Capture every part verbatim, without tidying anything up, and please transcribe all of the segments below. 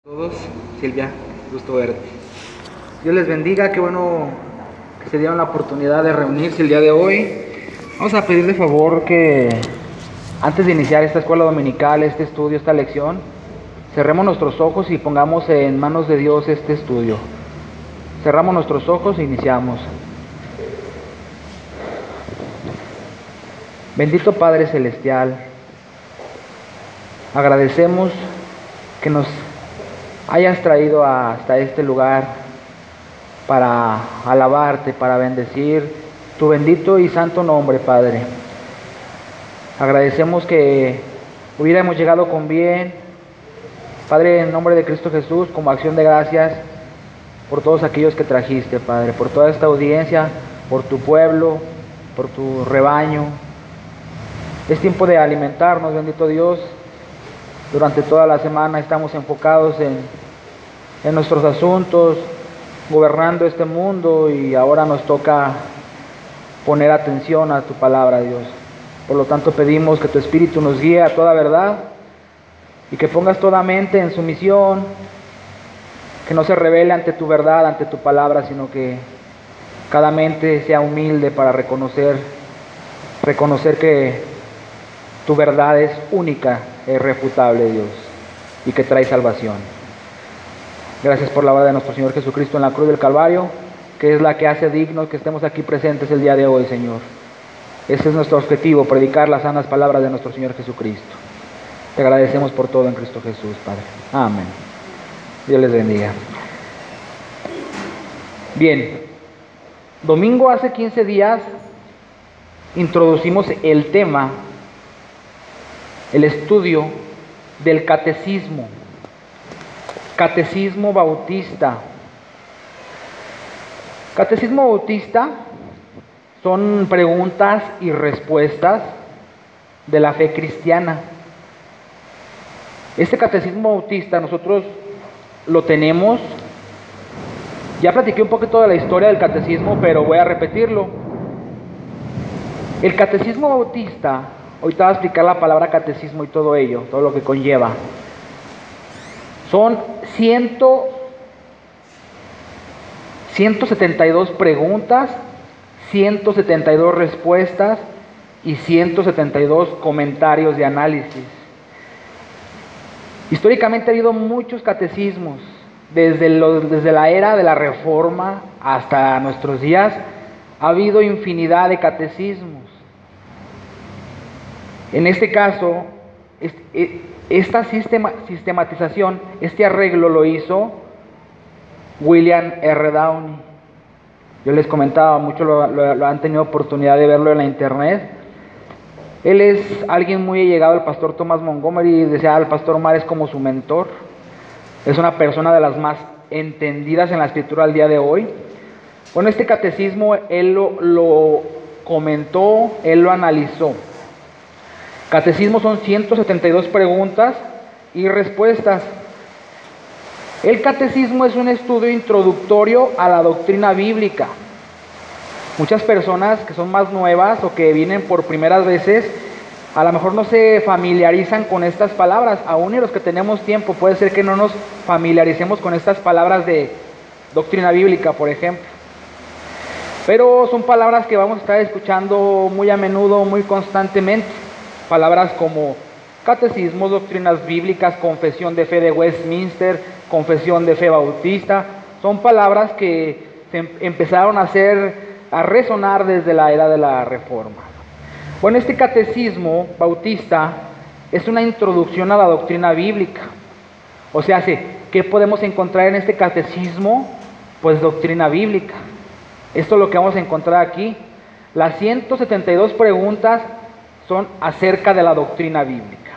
Todos, Silvia, gusto verte. Dios les bendiga, qué bueno que se dieron la oportunidad de reunirse el día de hoy. Vamos a pedir de favor que antes de iniciar esta escuela dominical, este estudio, esta lección, cerremos nuestros ojos y pongamos en manos de Dios este estudio. Cerramos nuestros ojos e iniciamos. Bendito Padre Celestial, agradecemos que nos hayas traído hasta este lugar para alabarte, para bendecir tu bendito y santo nombre, Padre. Agradecemos que hubiéramos llegado con bien, Padre, en nombre de Cristo Jesús, como acción de gracias por todos aquellos que trajiste, Padre, por toda esta audiencia, por tu pueblo, por tu rebaño. Es tiempo de alimentarnos, bendito Dios. Durante toda la semana estamos enfocados en, en nuestros asuntos, gobernando este mundo, y ahora nos toca poner atención a tu palabra, Dios. Por lo tanto, pedimos que tu Espíritu nos guíe a toda verdad y que pongas toda mente en sumisión, que no se revele ante tu verdad, ante tu palabra, sino que cada mente sea humilde para reconocer, reconocer que tu verdad es única, es irrefutable, Dios, y que trae salvación. Gracias por la obra de nuestro Señor Jesucristo en la cruz del Calvario, que es la que hace dignos que estemos aquí presentes el día de hoy, Señor. Ese es nuestro objetivo, predicar las sanas palabras de nuestro Señor Jesucristo. Te agradecemos por todo en Cristo Jesús, Padre. Amén. Dios les bendiga. Bien, domingo hace quince días introducimos el tema, el estudio del catecismo, catecismo bautista. Catecismo bautista son preguntas y respuestas de la fe cristiana. Este catecismo bautista nosotros lo tenemos, ya platiqué un poquito de la historia del catecismo, pero voy a repetirlo. El catecismo bautista, ahorita voy a explicar la palabra catecismo y todo ello, todo lo que conlleva. Son ciento, ciento setenta y dos preguntas, ciento setenta y dos respuestas y ciento setenta y dos comentarios de análisis. Históricamente ha habido muchos catecismos, desde, lo, desde la era de la Reforma hasta nuestros días, ha habido infinidad de catecismos. En este caso, esta sistema, sistematización, este arreglo lo hizo William R. Downey. Yo les comentaba, muchos lo, lo, lo han tenido oportunidad de verlo en la internet. Él es alguien muy allegado al pastor Thomas Montgomery, y decía al pastor Omar es como su mentor. Es una persona de las más entendidas en la escritura al día de hoy. Bueno, este catecismo él lo, lo comentó, él lo analizó. Catecismo son ciento setenta y dos preguntas y respuestas. El catecismo es un estudio introductorio a la doctrina bíblica. Muchas personas que son más nuevas o que vienen por primeras veces, a lo mejor no se familiarizan con estas palabras. Aún y los que tenemos tiempo, puede ser que no nos familiaricemos con estas palabras de doctrina bíblica, por ejemplo. Pero son palabras que vamos a estar escuchando muy a menudo, muy constantemente. Palabras como catecismo, doctrinas bíblicas, confesión de fe de Westminster, confesión de fe bautista. Son palabras que se empezaron a hacer, a resonar desde la era de la Reforma. Bueno, este catecismo bautista es una introducción a la doctrina bíblica. O sea, ¿qué podemos encontrar en este catecismo? Pues doctrina bíblica. Esto es lo que vamos a encontrar aquí. Las ciento setenta y dos preguntas son acerca de la doctrina bíblica.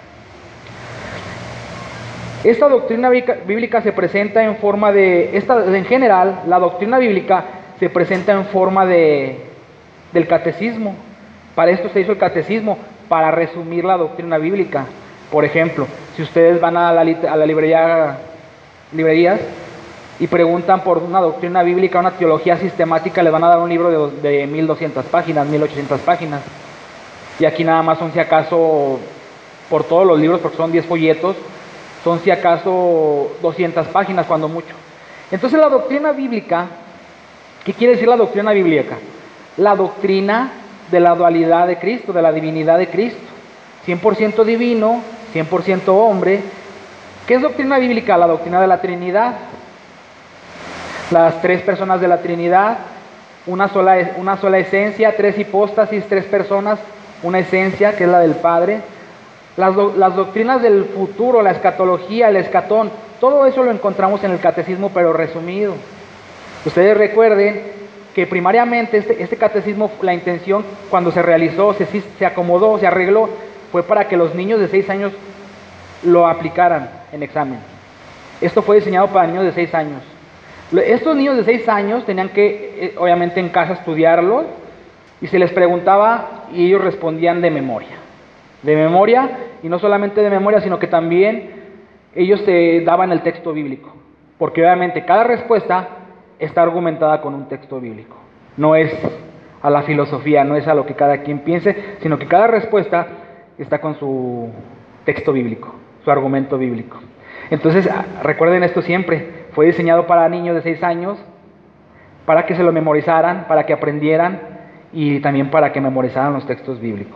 Esta doctrina bíblica se presenta en forma de, esta, en general, la doctrina bíblica se presenta en forma de, del catecismo. Para esto se hizo el catecismo, para resumir la doctrina bíblica. Por ejemplo, si ustedes van a la, a la librería, librerías y preguntan por una doctrina bíblica, una teología sistemática, les van a dar un libro de, de mil doscientas páginas, mil ochocientas páginas. Y aquí nada más son, si acaso, por todos los libros, porque son diez folletos, Son si acaso doscientas páginas, cuando mucho. Entonces la doctrina bíblica, ¿qué quiere decir la doctrina bíblica? La doctrina de la dualidad de Cristo, de la divinidad de Cristo. cien por ciento divino, cien por ciento hombre. ¿Qué es doctrina bíblica? La doctrina de la Trinidad. Las tres personas de la Trinidad, una sola, una sola esencia, tres hipóstasis, tres personas, una esencia que es la del Padre. Las, las doctrinas del futuro, la escatología, el escatón, todo eso lo encontramos en el catecismo, pero resumido. Ustedes recuerden que primariamente este, este catecismo, la intención cuando se realizó, se, se acomodó, se arregló, fue para que los niños de seis años lo aplicaran en examen. Esto fue diseñado para niños de seis años. Estos niños de seis años tenían que, obviamente en casa, estudiarlo, y se les preguntaba y ellos respondían de memoria. De memoria, y no solamente de memoria, sino que también ellos se daban el texto bíblico, porque obviamente cada respuesta está argumentada con un texto bíblico. No es a la filosofía, no es a lo que cada quien piense, sino que cada respuesta está con su texto bíblico, su argumento bíblico. Entonces, recuerden esto siempre, fue diseñado para niños de seis años, para que se lo memorizaran, para que aprendieran y también para que memorizaran los textos bíblicos.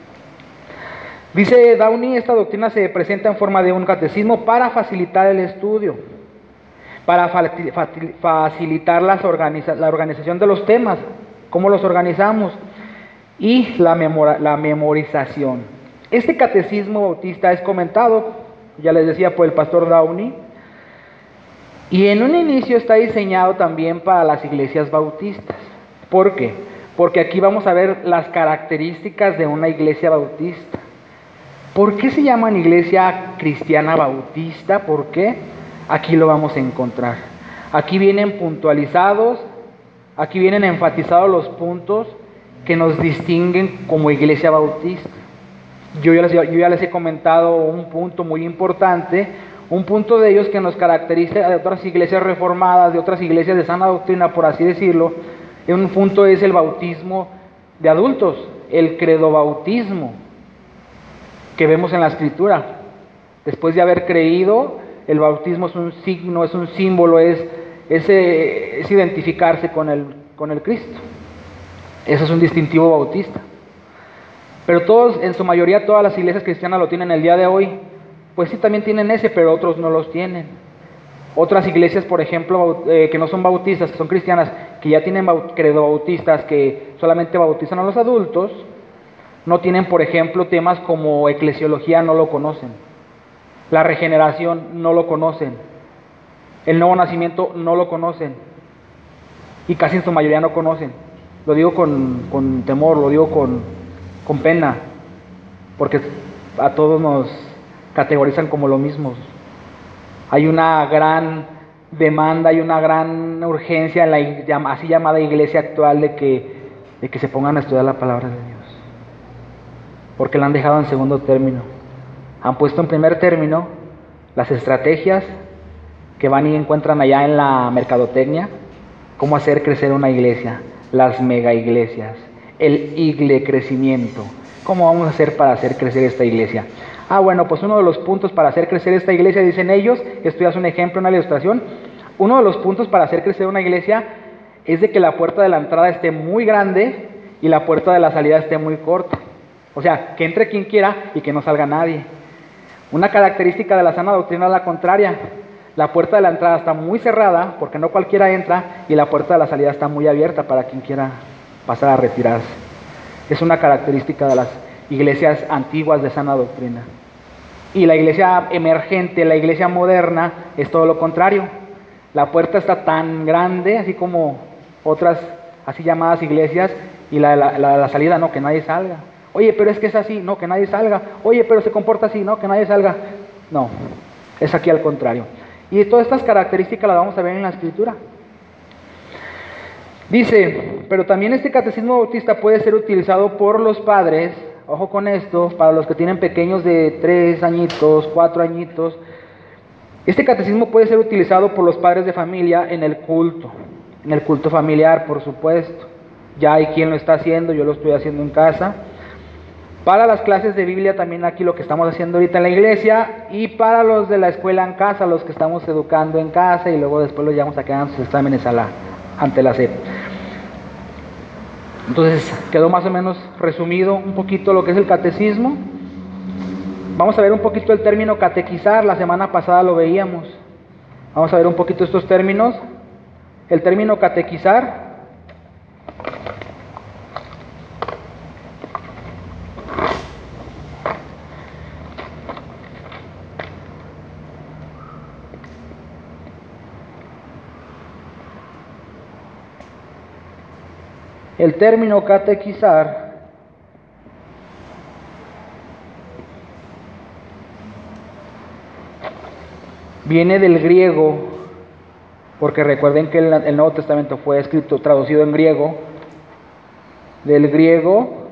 Dice Downey, esta doctrina se presenta en forma de un catecismo para facilitar el estudio, para facilitar las organiza la organización de los temas, cómo los organizamos, y la, memora la memorización. Este catecismo bautista es comentado, ya les decía, por el pastor Downey, y en un inicio está diseñado también para las iglesias bautistas. ¿Por qué? Porque aquí vamos a ver las características de una iglesia bautista. ¿Por qué se llaman iglesia cristiana bautista? ¿Por qué? Aquí lo vamos a encontrar. Aquí vienen puntualizados, aquí vienen enfatizados los puntos que nos distinguen como iglesia bautista. Yo ya les, yo ya les he comentado un punto muy importante, un punto de ellos que nos caracteriza de otras iglesias reformadas, de otras iglesias de sana doctrina, por así decirlo. Un punto es el bautismo de adultos, el credobautismo que vemos en la Escritura. Después de haber creído, el bautismo es un signo, es un símbolo, es, es, es identificarse con el, con el Cristo. Eso es un distintivo bautista. Pero todos, en su mayoría, todas las iglesias cristianas lo tienen el día de hoy. Pues sí, también tienen ese, pero otros no los tienen. Otras iglesias, por ejemplo, eh, que no son bautistas, que son cristianas, que ya tienen credobautistas, que solamente bautizan a los adultos, no tienen, por ejemplo, temas como eclesiología, no lo conocen. La regeneración, no lo conocen. El nuevo nacimiento, no lo conocen. Y casi en su mayoría no conocen. Lo digo con, con temor, lo digo con, con pena, porque a todos nos categorizan como lo mismo. Hay una gran demanda, hay una gran urgencia en la así llamada iglesia actual de que, de que se pongan a estudiar la palabra de Dios, porque la han dejado en segundo término. Han puesto en primer término las estrategias que van y encuentran allá en la mercadotecnia, cómo hacer crecer una iglesia, las mega iglesias, el igle crecimiento. ¿Cómo vamos a hacer para hacer crecer esta iglesia? Ah, bueno, pues uno de los puntos para hacer crecer esta iglesia, dicen ellos, esto ya es un ejemplo, una ilustración, uno de los puntos para hacer crecer una iglesia es de que la puerta de la entrada esté muy grande y la puerta de la salida esté muy corta. O sea, que entre quien quiera y que no salga nadie. Una característica de la sana doctrina es la contraria. La puerta de la entrada está muy cerrada porque no cualquiera entra, y la puerta de la salida está muy abierta para quien quiera pasar a retirarse. Es una característica de las iglesias antiguas de sana doctrina. Y la iglesia emergente, la iglesia moderna, es todo lo contrario. La puerta está tan grande, así como otras así llamadas iglesias, y la, la, la, la salida, no, que nadie salga. Oye, pero es que es así, no, que nadie salga. Oye, pero se comporta así, no, que nadie salga. No, es aquí al contrario. Y todas estas características las vamos a ver en la Escritura. Dice, pero también este catecismo bautista puede ser utilizado por los padres, ojo con esto, para los que tienen pequeños de tres añitos, cuatro añitos. Este catecismo puede ser utilizado por los padres de familia en el culto, en el culto familiar, por supuesto. Ya hay quien lo está haciendo, yo lo estoy haciendo en casa. Para las clases de Biblia también aquí lo que estamos haciendo ahorita en la iglesia, y para los de la escuela en casa, los que estamos educando en casa y luego después los llevamos a que hagan sus exámenes a la, ante la S E P. Entonces quedó más o menos resumido un poquito lo que es el catecismo. Vamos a ver un poquito el término catequizar, la semana pasada lo veíamos. Vamos a ver un poquito estos términos. El término catequizar El término catequizar viene del griego, porque recuerden que el, el Nuevo Testamento fue escrito, traducido en griego, del griego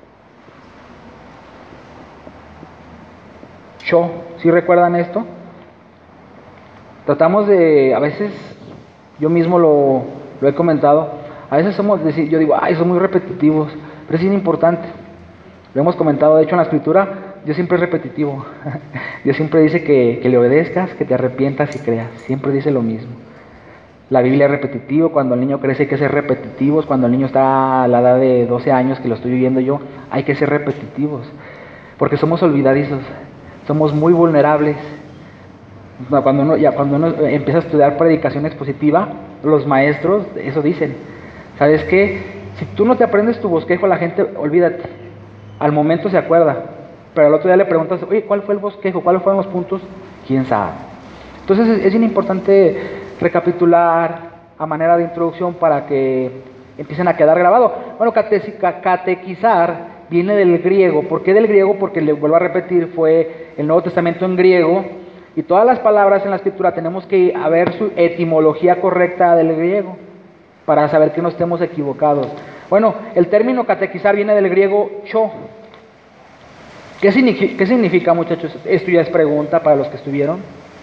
cho. ¿Sí recuerdan esto? Tratamos de, a veces, yo mismo lo, lo he comentado, a veces somos, yo digo, ay, son muy repetitivos, pero es bien importante. Lo hemos comentado, de hecho, en la Escritura, Dios siempre es repetitivo. Dios siempre dice que, que le obedezcas, que te arrepientas y creas. Siempre dice lo mismo. La Biblia es repetitivo, cuando el niño crece hay que ser repetitivos, cuando el niño está a la edad de doce años, que lo estoy viviendo yo, hay que ser repetitivos, porque somos olvidadizos, somos muy vulnerables. Cuando uno, ya, cuando uno empieza a estudiar predicación expositiva, los maestros eso dicen. ¿Sabes qué? Si tú no te aprendes tu bosquejo, la gente, olvídate. Al momento se acuerda, pero al otro día le preguntas, oye, ¿cuál fue el bosquejo? ¿Cuáles fueron los puntos? ¿Quién sabe? Entonces es, es bien importante recapitular a manera de introducción para que empiecen a quedar grabado. Bueno, cate, catequizar viene del griego. ¿Por qué del griego? Porque, le vuelvo a repetir, fue el Nuevo Testamento en griego, y todas las palabras en la Escritura tenemos que ver su etimología correcta del griego, para saber que no estemos equivocados. Bueno, el término catequizar viene del griego cho. ¿Qué significa, ¿Qué significa, muchachos? Esto ya es pregunta para los que estuvieron.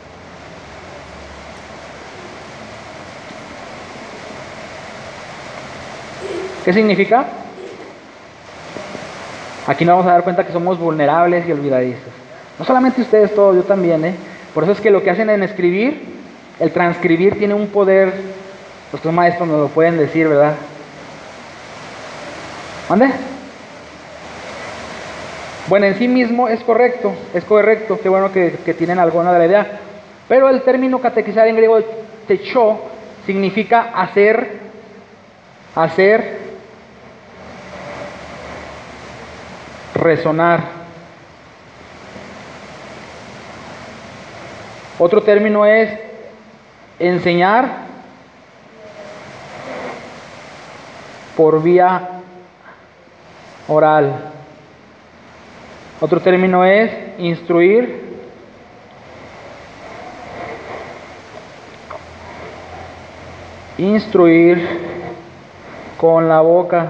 ¿Qué significa? Aquí nos vamos a dar cuenta que somos vulnerables y olvidadizos. No solamente ustedes, todos, yo también, ¿eh? Por eso es que lo que hacen en escribir, el transcribir tiene un poder. Los maestros nos lo pueden decir, ¿verdad? ¿Mande? Bueno, en sí mismo es correcto, es correcto, qué bueno que, que tienen alguna de la idea. Pero el término catequizar en griego, techo, significa hacer, hacer, resonar. Otro término es enseñar por vía oral. Otro término es instruir instruir con la boca.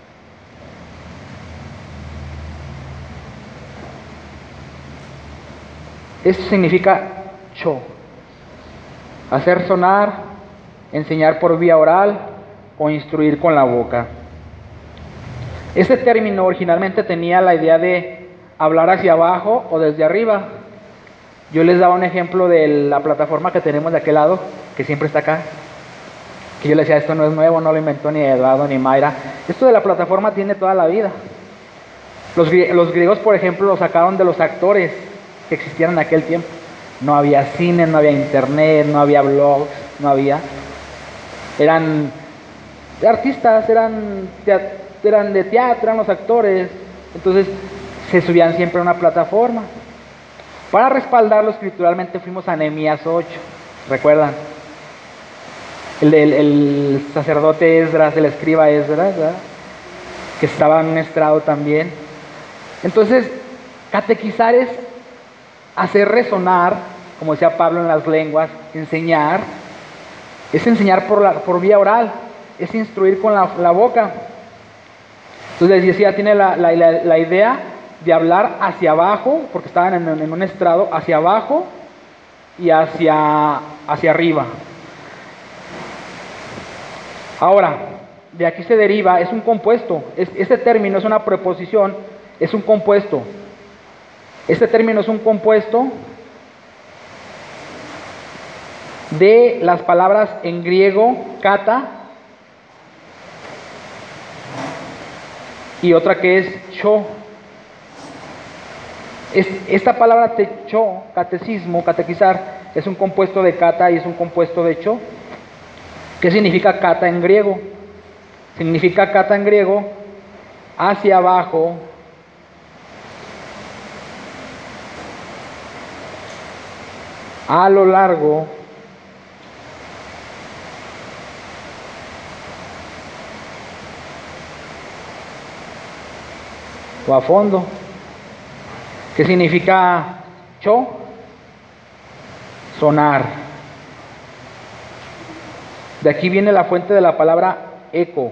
Esto significa cho, hacer sonar, enseñar por vía oral o instruir con la boca. Este término originalmente tenía la idea de hablar hacia abajo o desde arriba. Yo les daba un ejemplo de la plataforma que tenemos de aquel lado, que siempre está acá, que yo les decía, esto no es nuevo, no lo inventó ni Eduardo ni Mayra. Esto de la plataforma tiene toda la vida. Los, los griegos, por ejemplo, lo sacaron de los actores que existían en aquel tiempo. No había cine, no había internet, no había blogs, no había. Eran artistas, eran, eran de teatro, eran los actores. Entonces se subían siempre a una plataforma. Para respaldarlo escrituralmente fuimos a Nehemías ocho, ¿recuerdan? El, el, el sacerdote Esdras, el escriba Esdras, ¿verdad? Que estaba en un estrado también. Entonces, catequizar es hacer resonar, como decía Pablo en las lenguas, enseñar, es enseñar por, la, por vía oral, es instruir con la, la boca. Entonces les decía, tiene la, la, la, la idea de hablar hacia abajo, porque estaban en, en un estrado, hacia abajo y hacia, hacia arriba. Ahora, de aquí se deriva, es un compuesto, es, este término es una preposición es un compuesto. Este término es un compuesto de las palabras en griego kata y otra que es cho. Es, esta palabra cho, catecismo, catequizar, es un compuesto de kata y es un compuesto de cho. ¿Qué significa kata en griego? Significa kata en griego hacia abajo, a lo largo, o a fondo. ¿Qué significa cho? Sonar. De aquí viene la fuente de la palabra eco.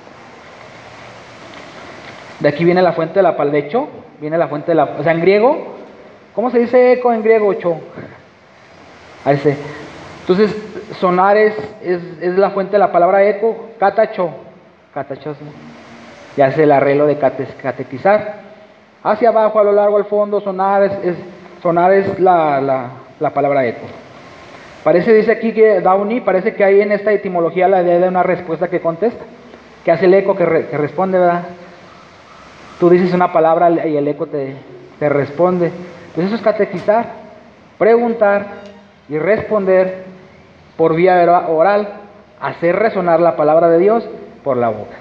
De aquí viene la fuente de la palabra, de hecho, viene la fuente de la, o sea, en griego, ¿cómo se dice eco en griego, cho? Ahí se. Entonces, sonar es, es, es la fuente de la palabra eco, catacho, catachos, ya es el arreglo de cate, catequizar. Hacia abajo, a lo largo, al fondo, sonar es, es, sonar es la, la, la palabra eco. Parece, dice aquí que Downey, parece que hay en esta etimología la idea de una respuesta que contesta, que hace el eco que, re, que responde, ¿verdad? Tú dices una palabra y el eco te, te responde. Pues eso es catequizar, preguntar y responder por vía oral, hacer resonar la palabra de Dios por la boca.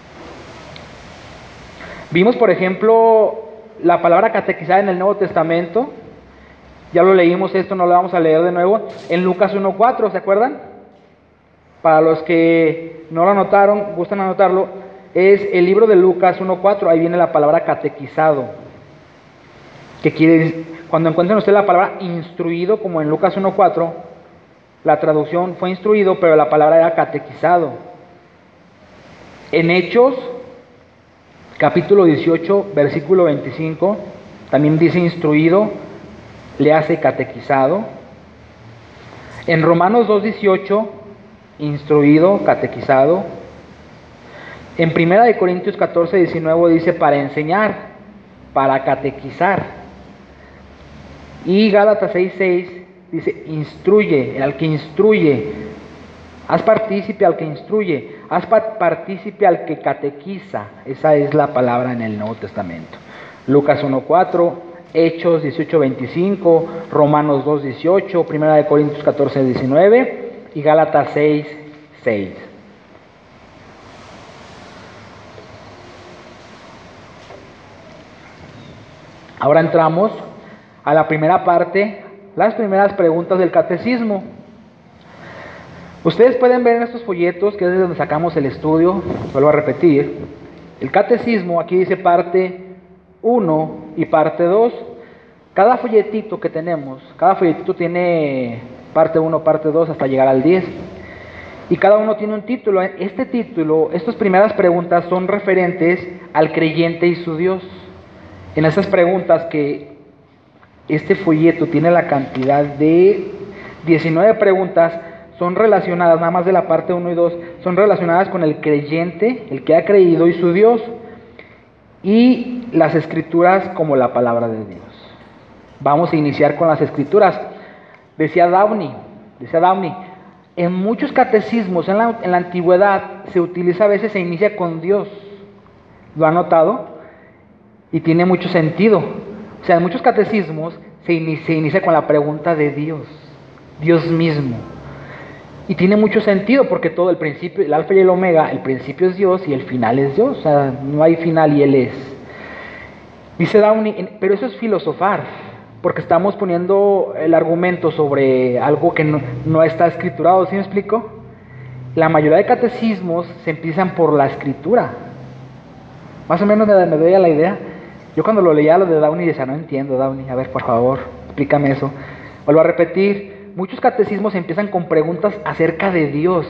Vimos, por ejemplo, la palabra catequizar en el Nuevo Testamento. Ya lo leímos, esto no lo vamos a leer de nuevo, en Lucas uno cuatro, ¿se acuerdan? Para los que no lo anotaron, gustan anotarlo, es el libro de Lucas uno cuatro, ahí viene la palabra catequizado, que quiere decir, cuando encuentren ustedes la palabra instruido, como en Lucas uno cuatro, la traducción fue instruido, pero la palabra era catequizado. En Hechos, capítulo dieciocho, versículo veinticinco, también dice instruido, le hace catequizado. En Romanos dos dieciocho, instruido, catequizado. En Primera de Corintios catorce diecinueve dice para enseñar, para catequizar. Y Gálatas seis seis dice instruye, al que instruye. Haz partícipe al que instruye, haz partícipe al que catequiza. Esa es la palabra en el Nuevo Testamento. Lucas uno cuatro, Hechos dieciocho veinticinco, Romanos dos dieciocho, Primera de Corintios catorce diecinueve y Gálatas seis seis. Ahora entramos a la primera parte, las primeras preguntas del catecismo. Ustedes pueden ver en estos folletos, que es de donde sacamos el estudio, vuelvo a repetir, el catecismo, aquí dice parte uno y parte dos. Cada folletito que tenemos, cada folletito tiene parte uno, parte dos, hasta llegar al diez. Y cada uno tiene un título. Este título, estas primeras preguntas son referentes al creyente y su Dios. En esas preguntas que este folleto tiene la cantidad de diecinueve preguntas, son relacionadas, nada más de la parte uno y dos, son relacionadas con el creyente, el que ha creído y su Dios, y las escrituras como la palabra de Dios. Vamos a iniciar con las escrituras. Decía Downey, decía Downey, en muchos catecismos en la, en la antigüedad se utiliza a veces, se inicia con Dios. ¿Lo han notado? Y tiene mucho sentido. O sea, en muchos catecismos se inicia, se inicia con la pregunta de Dios, Dios mismo. Y tiene mucho sentido porque todo el principio, el alfa y el omega, el principio es Dios y el final es Dios. O sea, no hay final y Él es. Dice Downey, pero eso es filosofar, porque estamos poniendo el argumento sobre algo que no, no está escriturado. ¿Sí me explico? La mayoría de catecismos se empiezan por la escritura. Más o menos me, me doy a la idea. Yo cuando lo leía lo de Downey decía, no entiendo, Downey, a ver, por favor, explícame eso. Vuelvo a repetir. Muchos catecismos empiezan con preguntas acerca de Dios.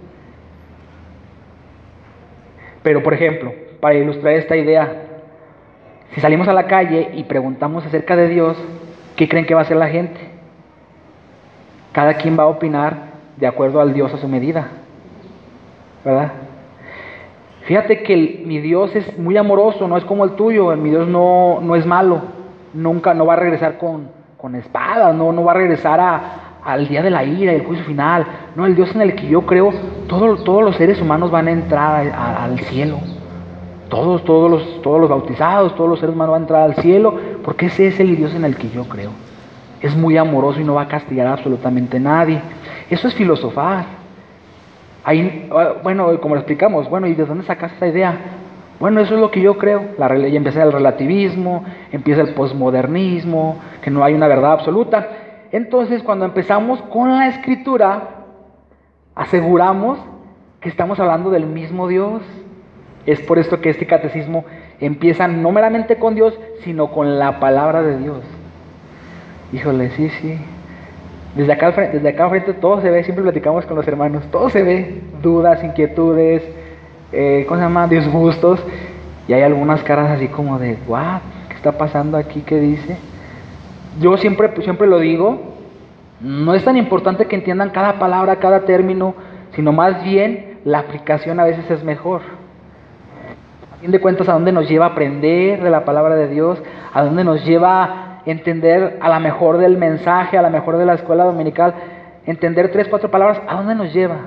Pero, por ejemplo, para ilustrar esta idea, si salimos a la calle y preguntamos acerca de Dios, ¿qué creen que va a hacer la gente? Cada quien va a opinar de acuerdo al Dios a su medida, ¿verdad? Fíjate que el- mi Dios es muy amoroso, no es como el tuyo. Mi Dios no, no es malo. Nunca, no va a regresar con, con espadas, no, no va a regresar a, al día de la ira y el juicio final. No, el Dios en el que yo creo, todo- todos los seres humanos van a entrar a- a- al cielo. Todos, todos los, todos los bautizados, todos los seres humanos van a entrar al cielo, porque ese es el Dios en el que yo creo. Es muy amoroso y no va a castigar a absolutamente nadie. Eso es filosofar. Ahí, bueno, como lo explicamos, bueno, ¿y de dónde sacas esa idea? Bueno, eso es lo que yo creo. La, rel- y empieza el relativismo, empieza el posmodernismo, que no hay una verdad absoluta. Entonces, cuando empezamos con la escritura, aseguramos que estamos hablando del mismo Dios. Es por esto que este catecismo empieza no meramente con Dios, sino con la palabra de Dios. Híjole, sí, sí. Desde acá, al frente, desde acá al frente todo se ve, siempre platicamos con los hermanos, todo se ve, dudas, inquietudes, eh, ¿cómo se llama? Disgustos, y hay algunas caras así como de, ¿what? ¿Qué está pasando aquí? ¿Qué dice? Yo siempre, siempre lo digo, no es tan importante que entiendan cada palabra, cada término, sino más bien la aplicación a veces es mejor. A fin de cuentas, ¿a dónde nos lleva a aprender de la palabra de Dios? ¿A dónde nos lleva a entender a la mejor del mensaje, a la mejor de la escuela dominical? Entender tres, cuatro palabras, ¿a dónde nos lleva?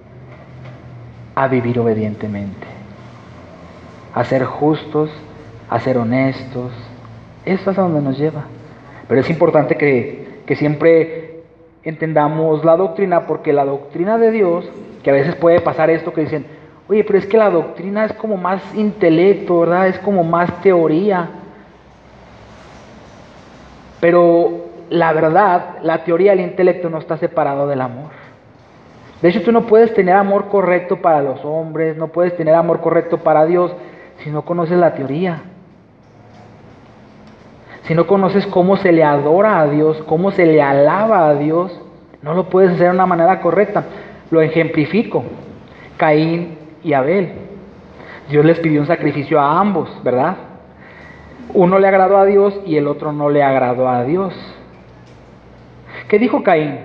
A vivir obedientemente, a ser justos, a ser honestos. Eso es a donde nos lleva. Pero es importante que, que siempre entendamos la doctrina, porque la doctrina de Dios, que a veces puede pasar esto que dicen, oye, pero es que la doctrina es como más intelecto, ¿verdad? Es como más teoría. Pero la verdad, la teoría y el intelecto no está separado del amor. De hecho, tú no puedes tener amor correcto para los hombres, no puedes tener amor correcto para Dios si no conoces la teoría. Si no conoces cómo se le adora a Dios, cómo se le alaba a Dios, no lo puedes hacer de una manera correcta. Lo ejemplifico. Caín y Abel. Dios les pidió un sacrificio a ambos, ¿verdad? Uno le agradó a Dios y el otro no le agradó a Dios. ¿Qué dijo Caín?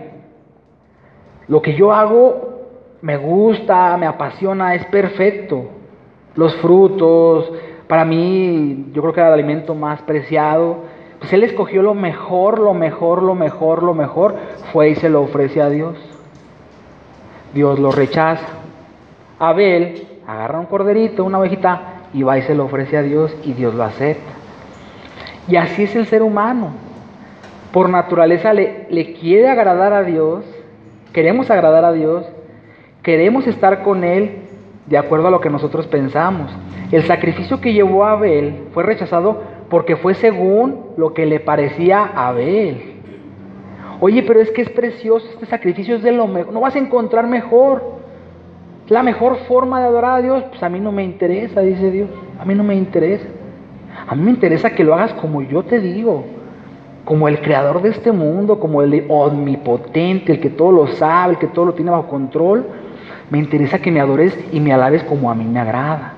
Lo que yo hago me gusta, me apasiona, es perfecto. Los frutos, para mí, yo creo que era el alimento más preciado. Pues él escogió lo mejor, lo mejor, lo mejor, lo mejor. Fue y se lo ofrece a Dios. Dios lo rechaza. Abel agarra un corderito, una ovejita, y va y se lo ofrece a Dios y Dios lo acepta. Y así es el ser humano. Por naturaleza le, le quiere agradar a Dios, queremos agradar a Dios, queremos estar con Él de acuerdo a lo que nosotros pensamos. El sacrificio que llevó a Abel fue rechazado porque fue según lo que le parecía a Abel. Oye, pero es que es precioso, este sacrificio es de lo mejor, no vas a encontrar mejor. La mejor forma de adorar a Dios, pues a mí no me interesa, dice Dios, a mí no me interesa. A mí me interesa que lo hagas como yo te digo, como el creador de este mundo, como el omnipotente, el que todo lo sabe, el que todo lo tiene bajo control. Me interesa que me adores y me alabes como a mí me agrada.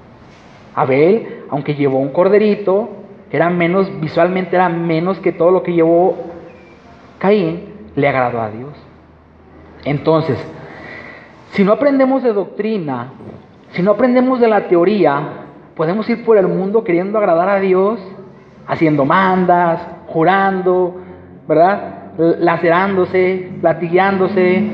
Abel, aunque llevó un corderito, era menos, visualmente era menos que todo lo que llevó Caín, le agradó a Dios. Entonces, si no aprendemos de doctrina, si no aprendemos de la teoría, podemos ir por el mundo queriendo agradar a Dios, haciendo mandas, jurando, ¿verdad? Lacerándose, latigueándose.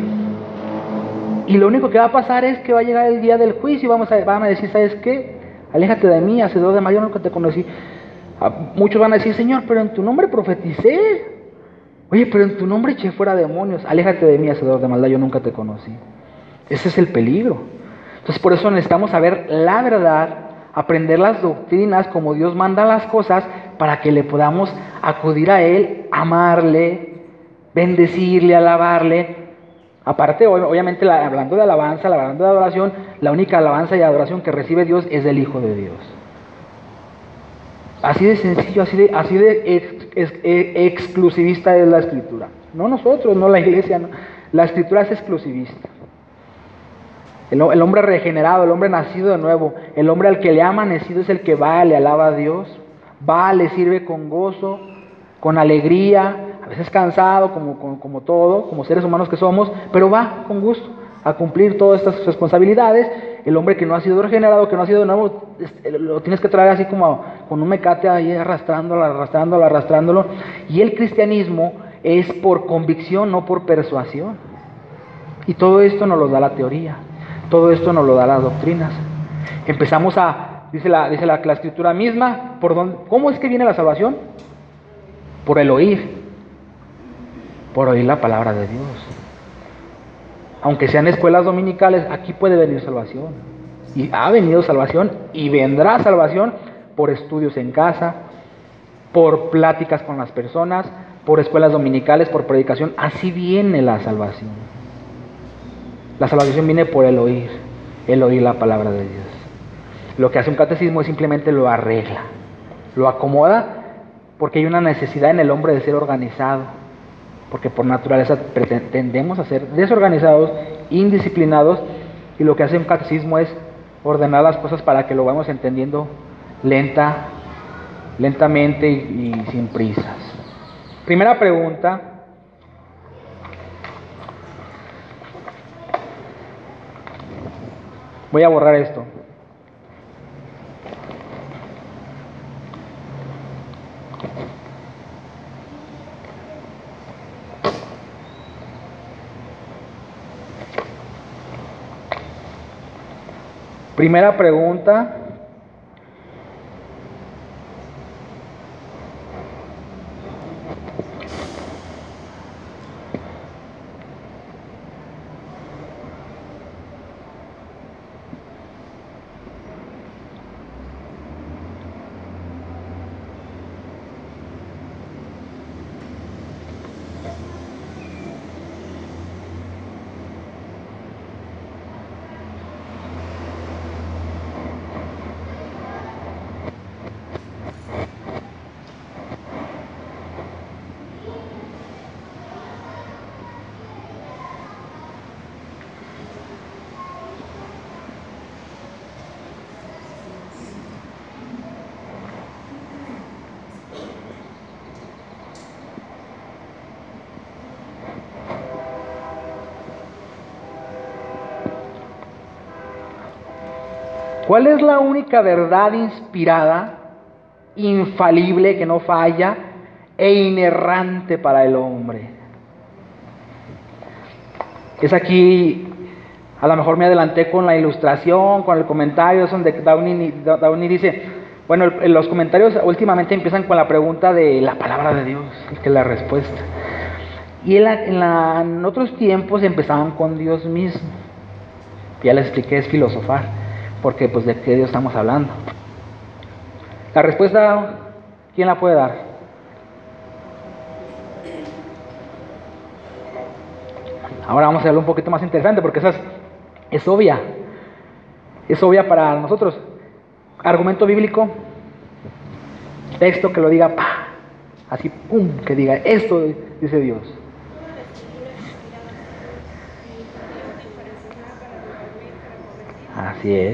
Y lo único que va a pasar es que va a llegar el día del juicio y vamos a, van a decir, ¿sabes qué? Aléjate de mí, hacedor de mayor, nunca te conocí. Muchos van a decir, Señor, pero en tu nombre profeticé. Oye, pero en tu nombre eché fuera demonios. Aléjate de mí, hacedor de maldad, yo nunca te conocí. Ese es el peligro. Entonces por eso necesitamos saber la verdad, aprender las doctrinas como Dios manda las cosas, para que le podamos acudir a Él, amarle, bendecirle, alabarle. Aparte, obviamente, hablando de alabanza, hablando de adoración, la única alabanza y adoración que recibe Dios es del Hijo de Dios. Así de sencillo, así de, así de ex, ex, ex, exclusivista es la Escritura. No nosotros, no la iglesia, no. La Escritura es exclusivista. El, el hombre regenerado, el hombre nacido de nuevo, el hombre al que le ha amanecido es el que va, le alaba a Dios, va, le sirve con gozo, con alegría, a veces cansado, como, como, como todo, como seres humanos que somos, pero va con gusto a cumplir todas estas responsabilidades. el hombre que no ha sido regenerado, que no ha sido de nuevo, lo tienes que traer así como con un mecate ahí arrastrándolo, arrastrándolo, arrastrándolo. Y el cristianismo es por convicción, no por persuasión. Y todo esto nos lo da la teoría, todo esto nos lo da las doctrinas. Empezamos a, dice la, dice la, la escritura misma, ¿por dónde, ¿cómo es que viene la salvación? Por el oír, por oír la palabra de Dios. Aunque sean escuelas dominicales, aquí puede venir salvación. Y ha venido salvación y vendrá salvación por estudios en casa, por pláticas con las personas, por escuelas dominicales, por predicación. Así viene la salvación. La salvación viene por el oír, el oír la palabra de Dios. Lo que hace un catecismo es simplemente lo arregla, lo acomoda, porque hay una necesidad en el hombre de ser organizado, porque por naturaleza tendemos a ser desorganizados, indisciplinados, y lo que hace un catecismo es ordenar las cosas para que lo vayamos entendiendo lenta, lentamente y, y sin prisas. Primera pregunta. Voy a borrar esto. Primera pregunta. ¿Cuál es la única verdad inspirada, infalible, que no falla e inerrante para el hombre? Es aquí, a lo mejor me adelanté con la ilustración, con el comentario, es donde Downey, Downey dice, bueno, los comentarios últimamente empiezan con la pregunta de la palabra de Dios, que es la respuesta. Y en, la, en, la, en otros tiempos empezaban con Dios mismo. Ya les expliqué, es filosofar. Porque, pues, ¿de qué Dios estamos hablando? La respuesta, ¿quién la puede dar? Ahora vamos a hacerlo un poquito más interesante, porque esa es, es obvia. Es obvia para nosotros. Argumento bíblico, texto que lo diga, ¡pah! Así, ¡pum! Que diga, esto dice Dios. Así es.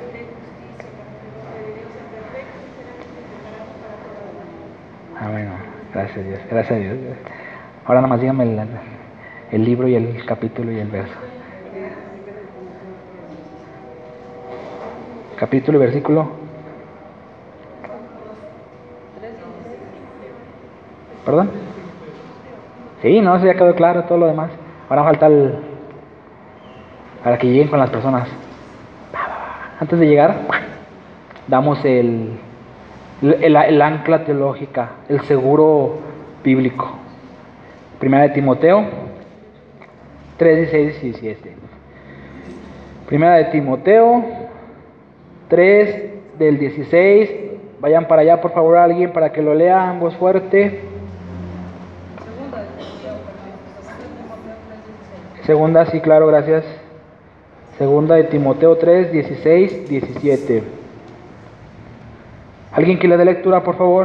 Ah, bueno, gracias a Dios, gracias a Dios. Ahora nada más dígame el, el libro y el capítulo y el verso. Capítulo y versículo. ¿Perdón? Sí, no, eso ya quedó claro, todo lo demás. Ahora falta el, para que lleguen con las personas. Antes de llegar, damos el, el, el ancla teológica, el seguro bíblico. Primera de Timoteo tres, dieciséis y diecisiete. Primera de Timoteo tres, del dieciséis. Vayan para allá, por favor, alguien, para que lo lea en voz fuerte. Segunda, sí, claro, gracias. Segunda de Timoteo tres, dieciséis, diecisiete. ¿Alguien que le dé lectura, por favor?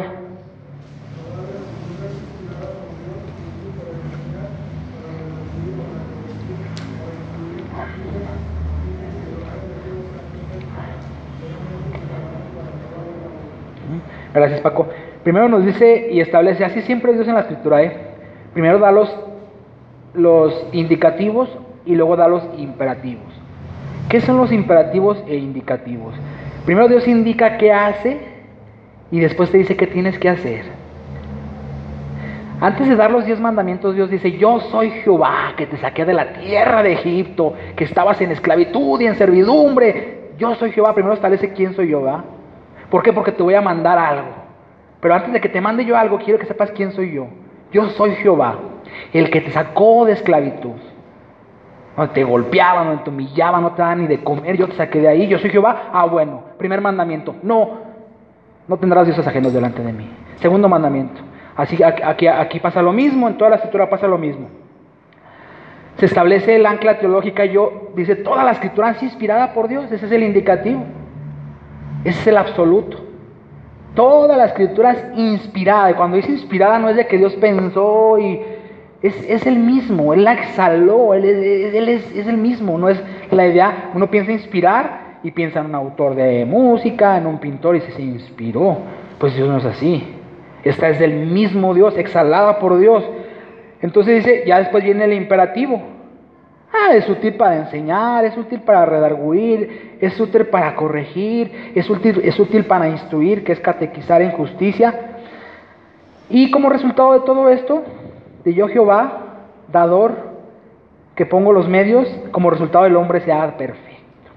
Gracias, Paco. Primero nos dice y establece, así siempre es Dios en la escritura, ¿eh? Primero da los, los indicativos y luego da los imperativos. ¿Qué son los imperativos e indicativos? Primero Dios indica qué hace y después te dice qué tienes que hacer. Antes de dar los diez mandamientos, Dios dice: yo soy Jehová, que te saqué de la tierra de Egipto, que estabas en esclavitud y en servidumbre. Yo soy Jehová. Primero establece quién soy yo, ¿verdad? ¿Por qué? Porque te voy a mandar algo. Pero antes de que te mande yo algo, quiero que sepas quién soy yo. Yo soy Jehová, el que te sacó de esclavitud. No te golpeaban, no te humillaban, no te daban ni de comer, yo te saqué de ahí. Yo soy Jehová. Ah, bueno. Primer mandamiento: no, no tendrás dioses ajenos delante de mí. Segundo mandamiento. Así aquí, aquí pasa lo mismo, en toda la escritura pasa lo mismo. Se establece el ancla teológica. Yo dice: toda la escritura es inspirada por Dios. Ese es el indicativo. Ese es el absoluto. Toda la escritura es inspirada. Y cuando dice inspirada, no es de que Dios pensó y es, es el mismo. Él la exhaló. Él, él, él es, es el mismo. No es la idea. Uno piensa inspirar y piensa en un autor de música, en un pintor, y se inspiró. Pues Dios no es así. Esta es del mismo Dios, exhalada por Dios. Entonces dice, ya después viene el imperativo. Ah, es útil para enseñar, es útil para redarguir, es útil para corregir, es útil, es útil para instruir, que es catequizar en justicia. Y como resultado de todo esto, de yo Jehová, dador, que pongo los medios, como resultado el hombre sea perfecto.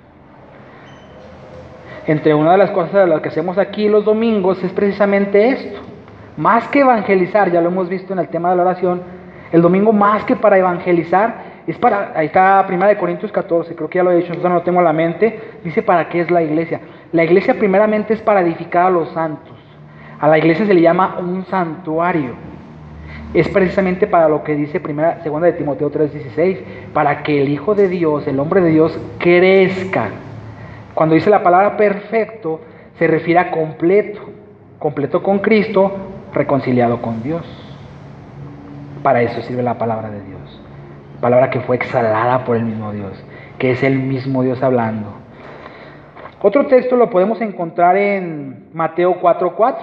Entre una de las cosas de las que hacemos aquí los domingos es precisamente esto. Más que evangelizar, ya lo hemos visto en el tema de la oración, el domingo más que para evangelizar, es para, ahí está primera de Corintios catorce, creo que ya lo he dicho, entonces no lo tengo en la mente, dice para qué es la iglesia. La iglesia primeramente es para edificar a los santos. A la iglesia se le llama un santuario. Es precisamente para lo que dice primera, segunda de Timoteo tres dieciséis, para que el Hijo de Dios, el hombre de Dios, crezca. Cuando dice la palabra perfecto, se refiere a completo, completo con Cristo, reconciliado con Dios. Para eso sirve la palabra de Dios, palabra que fue exhalada por el mismo Dios, que es el mismo Dios hablando. Otro texto lo podemos encontrar en Mateo cuatro cuatro.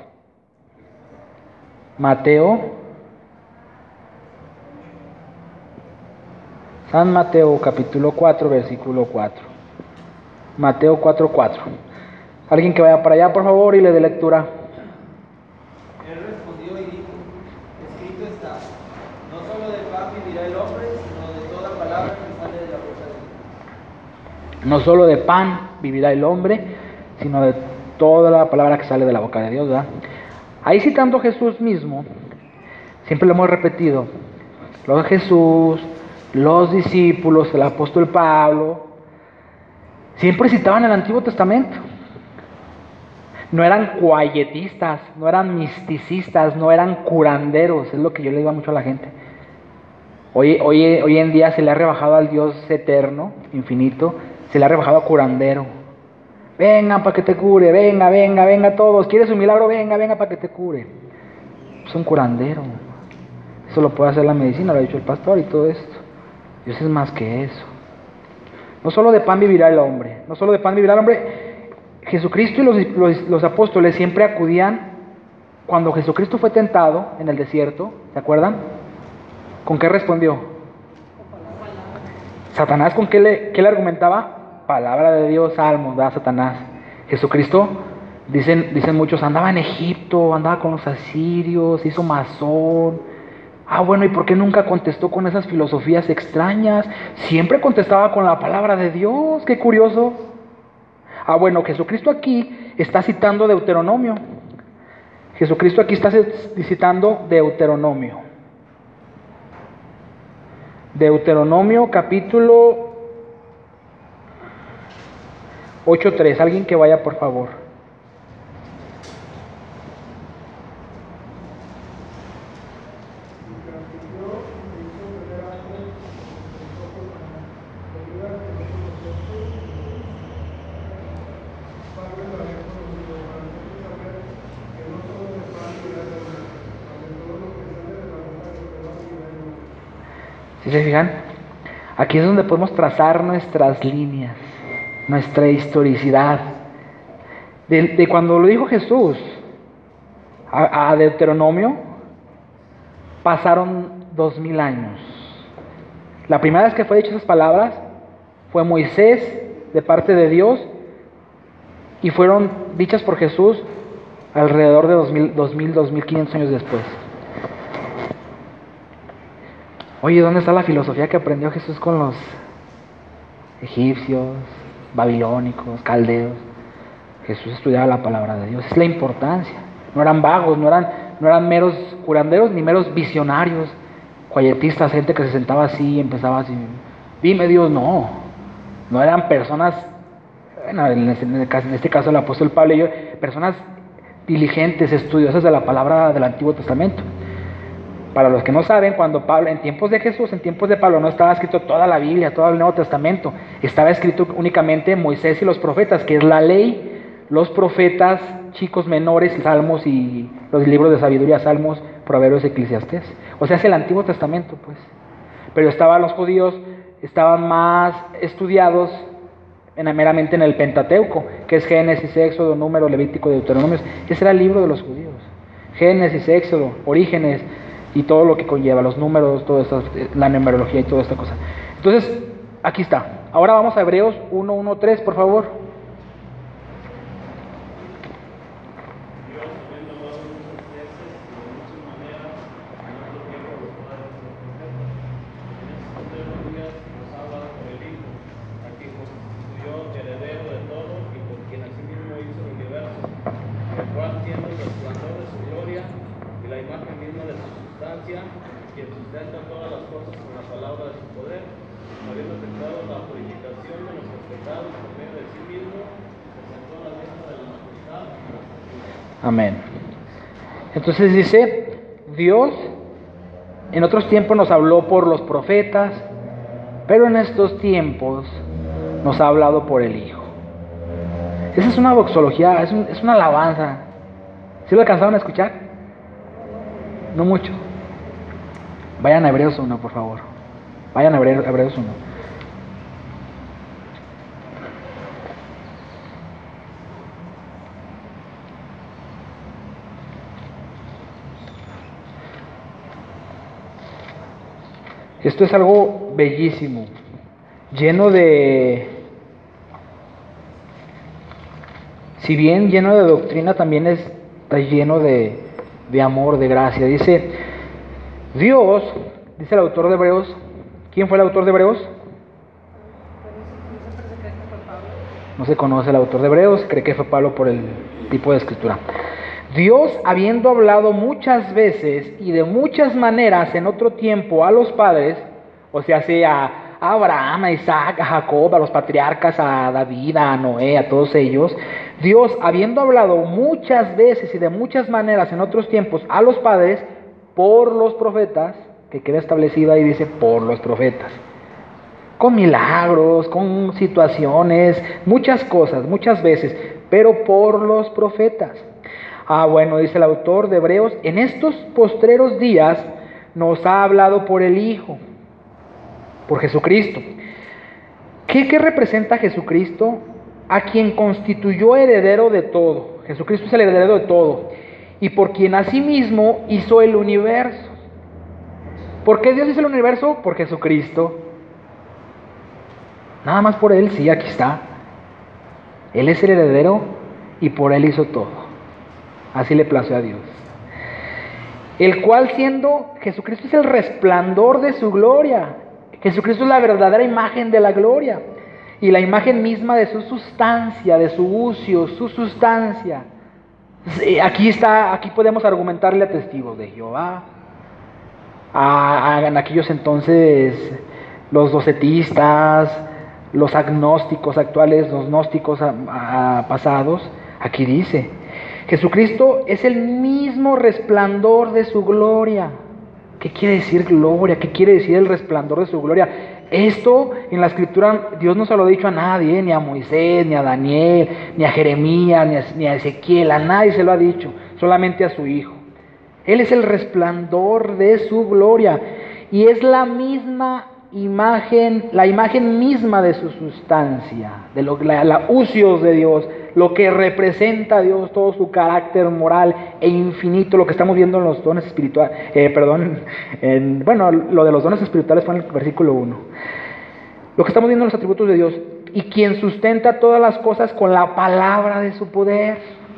Mateo, San Mateo capítulo cuatro, versículo cuatro. Mateo cuatro cuatro. Alguien que vaya para allá, por favor, y le dé lectura. Él respondió y dijo: escrito está, no solo de pan vivirá el hombre, sino de toda palabra que sale de la boca de Dios. No solo de pan vivirá el hombre, sino de toda la palabra que sale de la boca de Dios, ¿verdad? Ahí citando Jesús mismo, siempre lo hemos repetido, lo de Jesús, los discípulos, el apóstol Pablo, siempre citaban el Antiguo Testamento. No eran cuayetistas, no eran misticistas, no eran curanderos, es lo que yo le digo mucho a la gente. Hoy, hoy, hoy en día se le ha rebajado al Dios eterno, infinito, se le ha rebajado a curandero. Venga para que te cure, venga, venga, venga todos. ¿Quieres un milagro? Venga, venga para que te cure. Es un curandero. Eso lo puede hacer la medicina, lo ha dicho el pastor y todo esto. Dios es más que eso. No solo de pan vivirá el hombre, no solo de pan vivirá el hombre. Jesucristo y los, los, los apóstoles siempre acudían, cuando Jesucristo fue tentado en el desierto, ¿se acuerdan? ¿Con qué respondió? Satanás, ¿con qué le, qué le argumentaba? Palabra de Dios, salmos, da Satanás. Jesucristo, dicen, dicen muchos, andaba en Egipto, andaba con los asirios, hizo masón. Ah, bueno, ¿y por qué nunca contestó con esas filosofías extrañas? Siempre contestaba con la palabra de Dios, qué curioso. Ah, bueno, Jesucristo aquí está citando Deuteronomio. Jesucristo aquí está citando Deuteronomio. Deuteronomio capítulo ocho tres. Alguien que vaya, por favor. ¿Sí se fijan? Aquí es donde podemos trazar nuestras líneas, nuestra historicidad. De, de cuando lo dijo Jesús a, a Deuteronomio, pasaron dos mil años. La primera vez que fue dicho esas palabras fue Moisés de parte de Dios y fueron dichas por Jesús alrededor de dos mil, dos mil, dos mil quinientos años después. Oye, ¿dónde está la filosofía que aprendió Jesús con los egipcios, babilónicos, caldeos? Jesús estudiaba la palabra de Dios. Es la importancia. No eran vagos, no eran, no eran meros curanderos ni meros visionarios, cuayetistas, gente que se sentaba así y empezaba así. Dime Dios, no. No eran personas, bueno, en este, en este caso el apóstol Pablo y yo, personas diligentes, estudiosas de la palabra del Antiguo Testamento. Para los que no saben, cuando Pablo, en tiempos de Jesús, en tiempos de Pablo, no estaba escrito toda la Biblia, todo el Nuevo Testamento. Estaba escrito únicamente Moisés y los profetas, que es la ley, los profetas, chicos menores, salmos y los libros de sabiduría, salmos, proverbios, eclesiastés. O sea, es el Antiguo Testamento, pues. Pero estaban los judíos, estaban más estudiados en, meramente en el Pentateuco, que es Génesis, Éxodo, Número, Levítico, Deuteronomio. Ese era el libro de los judíos. Génesis, Éxodo, Orígenes y todo lo que conlleva, los números, todo eso, la numerología y toda esta cosa. Entonces, aquí está. Ahora vamos a Hebreos uno, uno, tres, por favor. Quien sustenta todas las cosas con la palabra de su poder, habiendo efectuado la purificación de nuestros pecados por medio de sí mismo, presentó la mesa de la majestad. Amén. Entonces dice, Dios en otros tiempos nos habló por los profetas, pero en estos tiempos nos ha hablado por el Hijo. Esa es una doxología, es, un, es una alabanza. ¿Sí lo alcanzaron a escuchar? No mucho. Vayan a Hebreos uno, por favor. Vayan a Hebreos uno. Esto es algo bellísimo, lleno de, si bien lleno de doctrina, también es, está lleno de, de amor, de gracia. Dice, Dios, dice el autor de Hebreos, ¿quién fue el autor de Hebreos? No se conoce el autor de Hebreos, cree que fue Pablo por el tipo de escritura. Dios, habiendo hablado muchas veces y de muchas maneras en otro tiempo a los padres, o sea, sea a Abraham, a Isaac, a Jacob, a los patriarcas, a David, a Noé, a todos ellos, Dios, habiendo hablado muchas veces y de muchas maneras en otros tiempos a los padres, por los profetas, que queda establecido ahí, dice, por los profetas, con milagros, con situaciones, muchas cosas, muchas veces, pero por los profetas. Ah, bueno, dice el autor de Hebreos, en estos postreros días nos ha hablado por el Hijo, por Jesucristo. ¿Qué, qué representa Jesucristo? A quien constituyó heredero de todo. Jesucristo es el heredero de todo. Y por quien asimismo hizo el universo. ¿Por qué Dios hizo el universo? Por Jesucristo. Nada más por Él, sí, aquí está. Él es el heredero y por Él hizo todo. Así le plació a Dios. El cual, siendo Jesucristo, es el resplandor de su gloria. Jesucristo es la verdadera imagen de la gloria. Y la imagen misma de su sustancia, de su ucio, su sustancia. Aquí está, aquí podemos argumentarle a testigos de Jehová. A, a, en aquellos entonces, los docetistas, los agnósticos actuales, los gnósticos a, a, pasados. Aquí dice, Jesucristo es el mismo resplandor de su gloria. ¿Qué quiere decir gloria? ¿Qué quiere decir el resplandor de su gloria? Esto en la escritura Dios no se lo ha dicho a nadie, ni a Moisés, ni a Daniel, ni a Jeremías, ni a, ni a Ezequiel, a nadie se lo ha dicho, solamente a su Hijo. Él es el resplandor de su gloria y es la misma imagen, la imagen misma de su sustancia, de lo, la, la usios de Dios, lo que representa a Dios, todo su carácter moral e infinito, lo que estamos viendo en los dones espirituales, eh, perdón, en, bueno, lo de los dones espirituales fue en el versículo uno. Lo que estamos viendo en los atributos de Dios. Y quien sustenta todas las cosas con la palabra de su poder.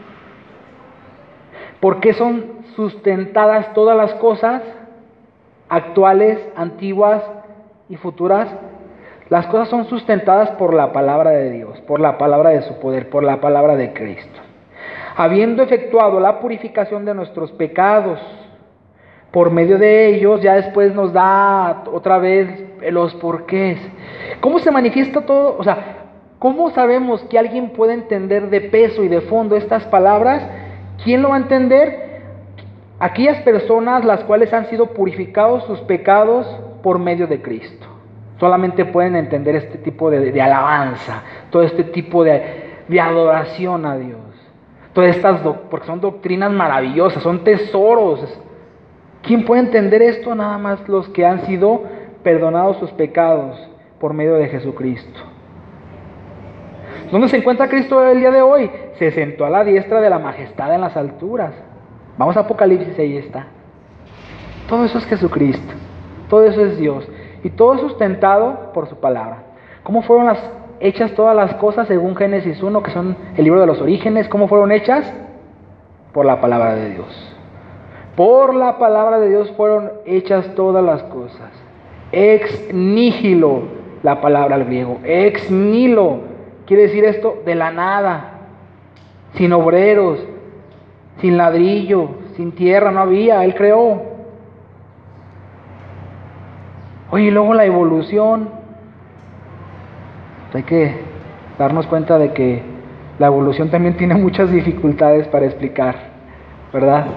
¿Por qué son sustentadas todas las cosas? Actuales, antiguas y futuras. Las cosas son sustentadas por la palabra de Dios, por la palabra de su poder, por la palabra de Cristo. Habiendo efectuado la purificación de nuestros pecados, por medio de ellos, ya después nos da otra vez los porqués. ¿Cómo se manifiesta todo? O sea, ¿cómo sabemos que alguien puede entender de peso y de fondo estas palabras? ¿Quién lo va a entender? Aquellas personas las cuales han sido purificados sus pecados por medio de Cristo. Solamente pueden entender este tipo de, de alabanza, todo este tipo de, de adoración a Dios. Todas estas, porque son doctrinas maravillosas, son tesoros. ¿Quién puede entender esto? Nada más los que han sido perdonados sus pecados por medio de Jesucristo. ¿Dónde se encuentra Cristo el día de hoy? Se sentó a la diestra de la majestad en las alturas. Vamos a Apocalipsis, ahí está. Todo eso es Jesucristo, todo eso es Dios, y todo es sustentado por su palabra. ¿Cómo fueron las, hechas todas las cosas según Génesis uno, que son el libro de los orígenes? ¿Cómo fueron hechas? Por la palabra de Dios. Por la palabra de Dios fueron hechas todas las cosas. Ex nihilo, la palabra al griego. Ex nihilo, quiere decir esto, de la nada. Sin obreros, sin ladrillo, sin tierra, no había, Él creó. Oye, y luego la evolución. Hay que darnos cuenta de que la evolución también tiene muchas dificultades para explicar, ¿verdad?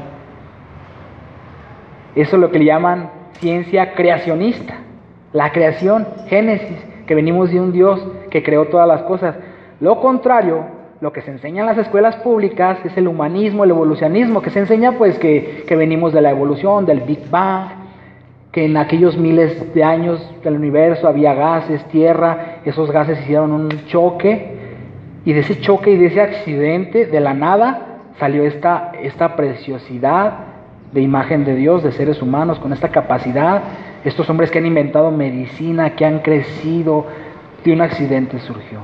Eso es lo que le llaman ciencia creacionista. La creación, Génesis, que venimos de un Dios que creó todas las cosas. Lo contrario, lo que se enseña en las escuelas públicas es el humanismo, el evolucionismo, que se enseña pues que, que venimos de la evolución, del Big Bang, que en aquellos miles de años del universo había gases, tierra, esos gases hicieron un choque, y de ese choque y de ese accidente, de la nada, salió esta, esta preciosidad de imagen de Dios, de seres humanos, con esta capacidad. Estos hombres que han inventado medicina, que han crecido, de un accidente surgió.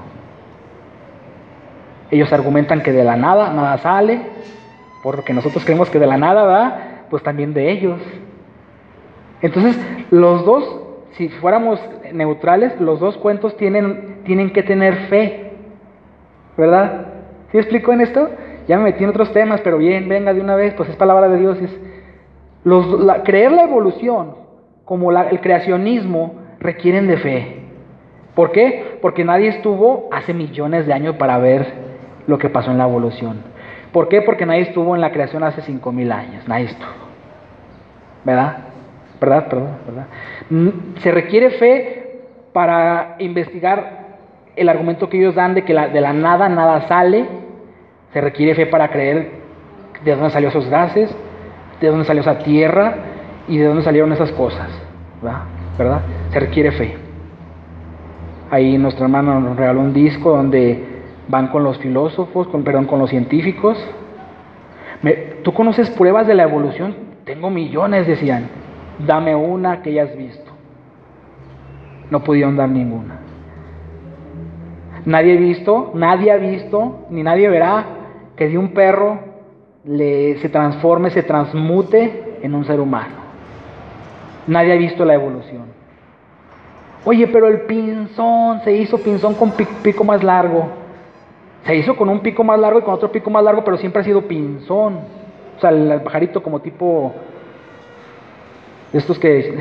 Ellos argumentan que de la nada, nada sale, porque nosotros creemos que de la nada, ¿verdad? Pues también de ellos. Entonces, los dos, si fuéramos neutrales, los dos cuentos tienen, tienen que tener fe, ¿verdad? ¿Sí explico en esto? Ya me metí en otros temas, pero bien, venga de una vez, pues es palabra de Dios. Es, los, la, creer la evolución, como la, el creacionismo, requieren de fe. ¿Por qué? Porque nadie estuvo hace millones de años para ver lo que pasó en la evolución. ¿Por qué? Porque nadie estuvo en la creación hace cinco mil años, nadie estuvo. ¿Verdad? ¿Verdad? Perdón, ¿verdad? Se requiere fe para investigar el argumento que ellos dan de que la, de la nada, nada sale. Se requiere fe para creer de dónde salieron esos gases, de dónde salió esa tierra y de dónde salieron esas cosas, ¿verdad? ¿Verdad? Se requiere fe. Ahí nuestro hermano nos regaló un disco donde van con los filósofos, con, perdón, con los científicos. Me, ¿Tú conoces pruebas de la evolución? Tengo millones, decían. Dame una que hayas visto. No pudieron dar ninguna. Nadie ha visto, nadie ha visto, ni nadie verá que de un perro le, se transforme, se transmute en un ser humano. Nadie ha visto la evolución. Oye, pero el pinzón se hizo pinzón con pico, pico más largo. Se hizo con un pico más largo y con otro pico más largo, pero siempre ha sido pinzón. O sea, el, el pajarito como tipo de estos que...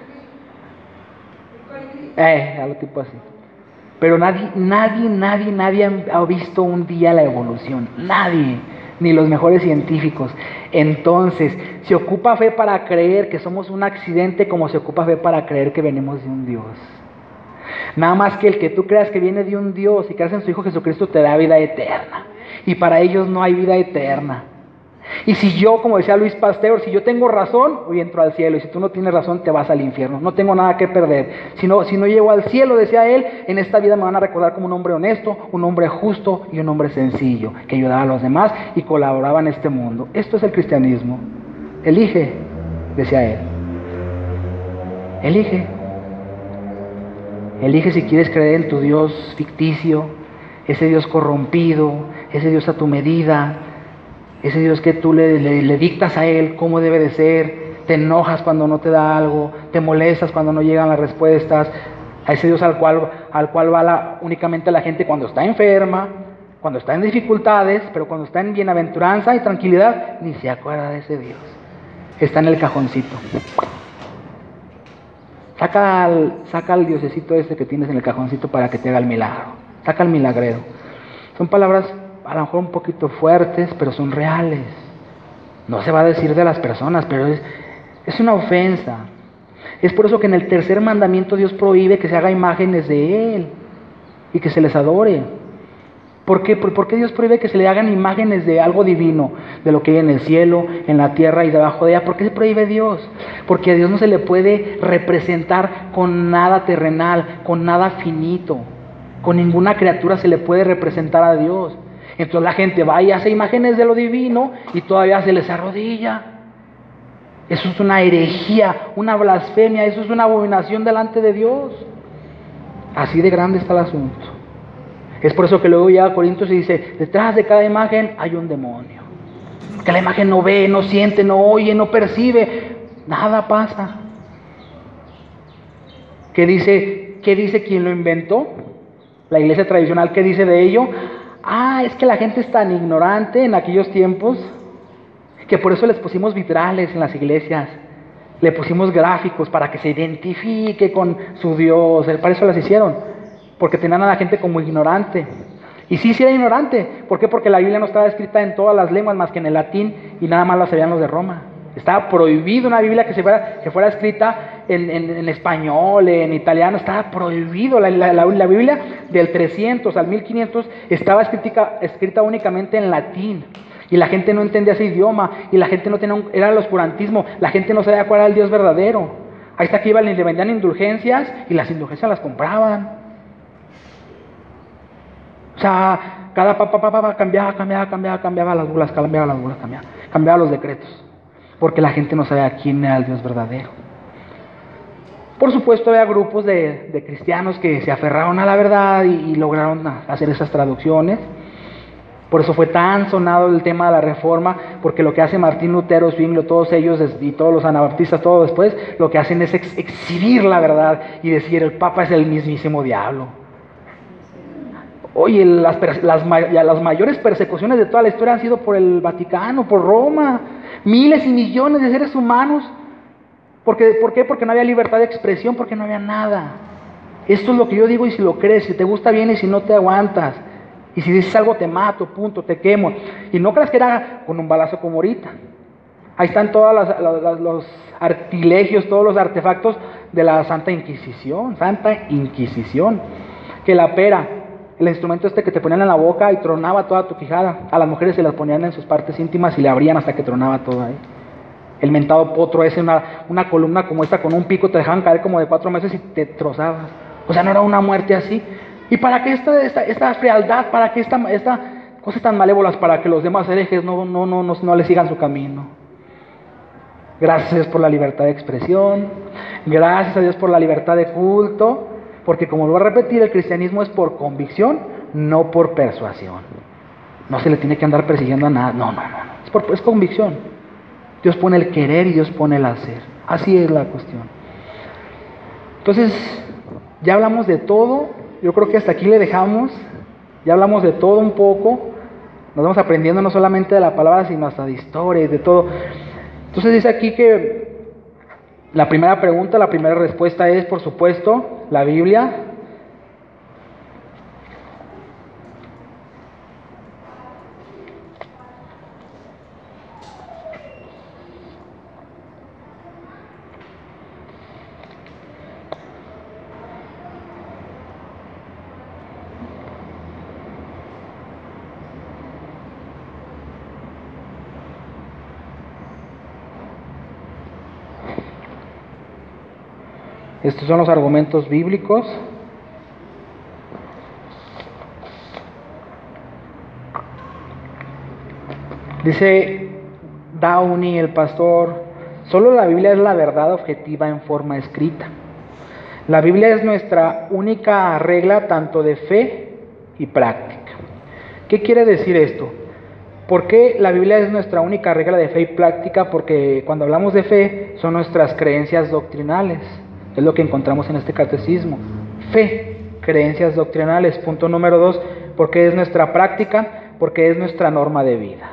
Eh, algo tipo así. Pero nadie, nadie, nadie, nadie ha visto un día la evolución. Nadie, ni los mejores científicos. Entonces, se ocupa fe para creer que somos un accidente, como se ocupa fe para creer que venimos de un Dios. Nada más que el que tú creas que viene de un Dios y creas en su Hijo Jesucristo te da vida eterna. Y para ellos no hay vida eterna. Y si yo, como decía Luis Pasteur, si yo tengo razón, hoy entro al cielo. Y si tú no tienes razón, te vas al infierno. No tengo nada que perder. Si no, si no llego al cielo, decía él, en esta vida me van a recordar como un hombre honesto, un hombre justo y un hombre sencillo, que ayudaba a los demás y colaboraba en este mundo. Esto es el cristianismo. Elige, decía él. Elige. Elige si quieres creer en tu Dios ficticio, ese Dios corrompido, ese Dios a tu medida, ese Dios que tú le, le, le dictas a Él cómo debe de ser, te enojas cuando no te da algo, te molestas cuando no llegan las respuestas, a ese Dios al cual, al cual va la, únicamente la gente cuando está enferma, cuando está en dificultades, pero cuando está en bienaventuranza y tranquilidad, ni se acuerda de ese Dios. Está en el cajoncito. Saca al, saca al diosecito ese que tienes en el cajoncito para que te haga el milagro. Saca al milagrero. Son palabras a lo mejor un poquito fuertes, pero son reales. No se va a decir de las personas, pero es, es una ofensa. Es por eso que en el tercer mandamiento Dios prohíbe que se haga imágenes de Él y que se les adore. ¿Por qué? ¿Por qué Dios prohíbe que se le hagan imágenes de algo divino, de lo que hay en el cielo, en la tierra y debajo de ella? ¿Por qué se prohíbe Dios? Porque a Dios no se le puede representar con nada terrenal, con nada finito. Con ninguna criatura se le puede representar a Dios. Entonces la gente va y hace imágenes de lo divino y todavía se les arrodilla. Eso es una herejía, una blasfemia, eso es una abominación delante de Dios. Así de grande está el asunto. Es por eso que luego llega a Corintios y dice, detrás de cada imagen hay un demonio. Que la imagen no ve, no siente, no oye, no percibe. Nada pasa. ¿Qué dice, qué dice quien lo inventó? La iglesia tradicional, ¿qué dice de ello? Ah, es que la gente es tan ignorante en aquellos tiempos que por eso les pusimos vitrales en las iglesias. Le pusimos gráficos para que se identifique con su Dios. Para eso las hicieron. Porque tenían a la gente como ignorante. Y sí, sí era ignorante. ¿Por qué? Porque la Biblia no estaba escrita en todas las lenguas más que en el latín y nada más la sabían los de Roma. Estaba prohibido una Biblia que, se fuera, que fuera escrita en, en, en español, en italiano. Estaba prohibido. La, la, la, la Biblia del trescientos al mil quinientos estaba escrita, escrita únicamente en latín. Y la gente no entendía ese idioma. Y la gente no tenía un, era el oscurantismo. La gente no sabía cuál era el Dios verdadero. Ahí está que iban y le vendían indulgencias y las indulgencias las compraban. O sea, cada papa, papa, papa cambiaba, cambiaba, cambiaba, cambiaba las bulas, cambiaba las bulas, cambiaba, cambiaba los decretos. Porque la gente no sabía quién era el Dios verdadero. Por supuesto, había grupos de, de cristianos que se aferraron a la verdad y, y lograron hacer esas traducciones. Por eso fue tan sonado el tema de la Reforma, porque lo que hace Martín Lutero, Zwinglio, todos ellos y todos los anabaptistas, todo después, lo que hacen es ex- exhibir la verdad y decir el Papa es el mismísimo diablo. Oye, las, las, las mayores persecuciones de toda la historia han sido por el Vaticano, por Roma. Miles y millones de seres humanos. Porque, ¿Por qué? Porque no había libertad de expresión, porque no había nada. Esto es lo que yo digo y si lo crees, si te gusta bien y si no te aguantas. Y si dices algo te mato, punto, te quemo. Y no creas que era con un balazo como ahorita. Ahí están todos los artilegios, todos los artefactos de la Santa Inquisición. Santa Inquisición. Que la pera, el instrumento este que te ponían en la boca y tronaba toda tu quijada. A las mujeres se las ponían en sus partes íntimas y le abrían hasta que tronaba todo ahí. El mentado potro ese, una, una columna como esta con un pico, te dejaban caer como de cuatro meses y te trozabas. O sea, no era una muerte así. ¿Y para qué esta, esta, esta frialdad? ¿Para qué esta, esta cosas tan malévolas? Para que los demás herejes no, no, no, no, no le sigan su camino. Gracias a Dios por la libertad de expresión. Gracias a Dios por la libertad de culto. Porque como lo voy a repetir, el cristianismo es por convicción, no por persuasión. No se le tiene que andar persiguiendo a nada. No, no, no. no. Es, por, es convicción. Dios pone el querer y Dios pone el hacer. Así es la cuestión. Entonces, ya hablamos de todo. Yo creo que hasta aquí le dejamos. Ya hablamos de todo un poco. Nos vamos aprendiendo no solamente de la palabra, sino hasta de historia y de todo. Entonces dice aquí que la primera pregunta, la primera respuesta es, por supuesto, la Biblia. Estos son los argumentos bíblicos. Dice Downey, el pastor, solo la Biblia es la verdad objetiva en forma escrita. La Biblia es nuestra única regla tanto de fe y práctica. ¿Qué quiere decir esto? ¿Por qué la Biblia es nuestra única regla de fe y práctica? Porque cuando hablamos de fe son nuestras creencias doctrinales. Es lo que encontramos en este catecismo. Fe, creencias doctrinales. Punto número dos, porque es nuestra práctica, porque es nuestra norma de vida.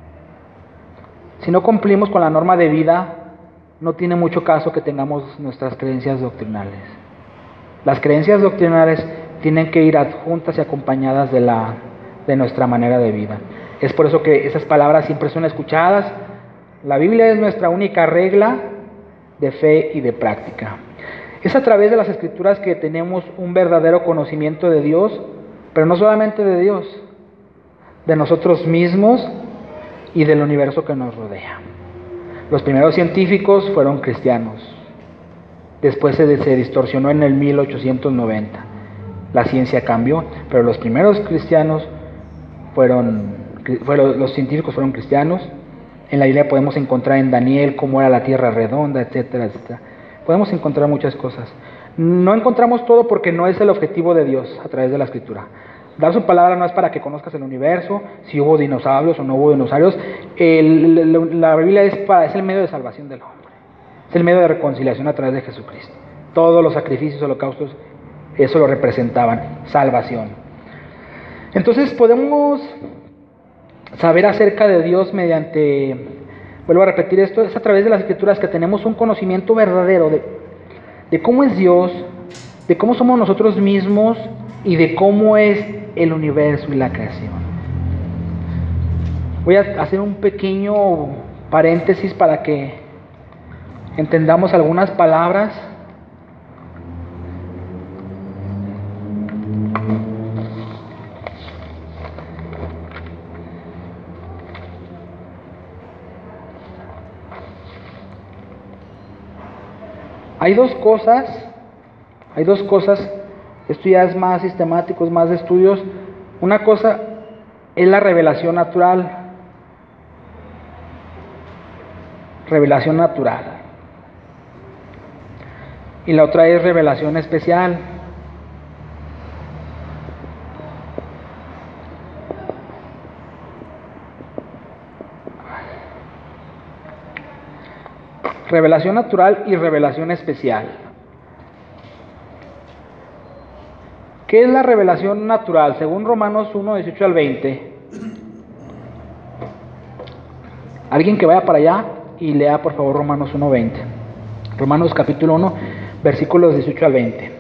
Si no cumplimos con la norma de vida, no tiene mucho caso que tengamos nuestras creencias doctrinales. Las creencias doctrinales tienen que ir adjuntas y acompañadas de, la, de nuestra manera de vida. Es por eso que esas palabras siempre son escuchadas. La Biblia es nuestra única regla de fe y de práctica. Es a través de las Escrituras que tenemos un verdadero conocimiento de Dios, pero no solamente de Dios, de nosotros mismos y del universo que nos rodea. Los primeros científicos fueron cristianos. Después se, se distorsionó en el mil ochocientos noventa. La ciencia cambió, pero los primeros cristianos fueron, fueron, los científicos fueron cristianos. En la Biblia podemos encontrar en Daniel cómo era la tierra redonda, etcétera, etcétera. Podemos encontrar muchas cosas. No encontramos todo porque no es el objetivo de Dios a través de la Escritura. Dar su palabra no es para que conozcas el universo, si hubo dinosaurios o no hubo dinosaurios. El, la Biblia es, para, es el medio de salvación del hombre. Es el medio de reconciliación a través de Jesucristo. Todos los sacrificios, holocaustos, eso lo representaban, salvación. Entonces podemos saber acerca de Dios mediante, vuelvo a repetir esto, es a través de las Escrituras que tenemos un conocimiento verdadero de, de cómo es Dios, de cómo somos nosotros mismos y de cómo es el universo y la creación. Voy a hacer un pequeño paréntesis para que entendamos algunas palabras. Hay dos cosas, hay dos cosas, esto ya es más sistemático, es más de estudios. Una cosa es la revelación natural, revelación natural, y la otra es revelación especial. Revelación natural y revelación especial. ¿Qué es la revelación natural? Según Romanos uno, dieciocho al veinte. Alguien que vaya para allá y lea por favor Romanos uno, veinte. Romanos capítulo uno, versículos dieciocho al veinte.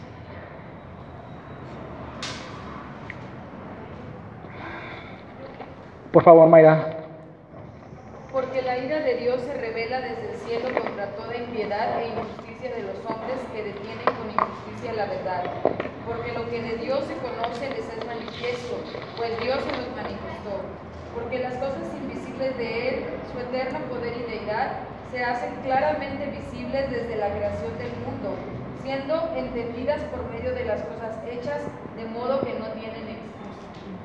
Por favor, Mayra. Porque la ira de Dios se revela desde el cielo contra toda impiedad e injusticia de los hombres que detienen con injusticia la verdad. Porque lo que de Dios se conoce les es manifiesto, pues Dios se los manifestó. Porque las cosas invisibles de Él, su eterno poder y deidad, se hacen claramente visibles desde la creación del mundo, siendo entendidas por medio de las cosas hechas, de modo que no tienen excusa.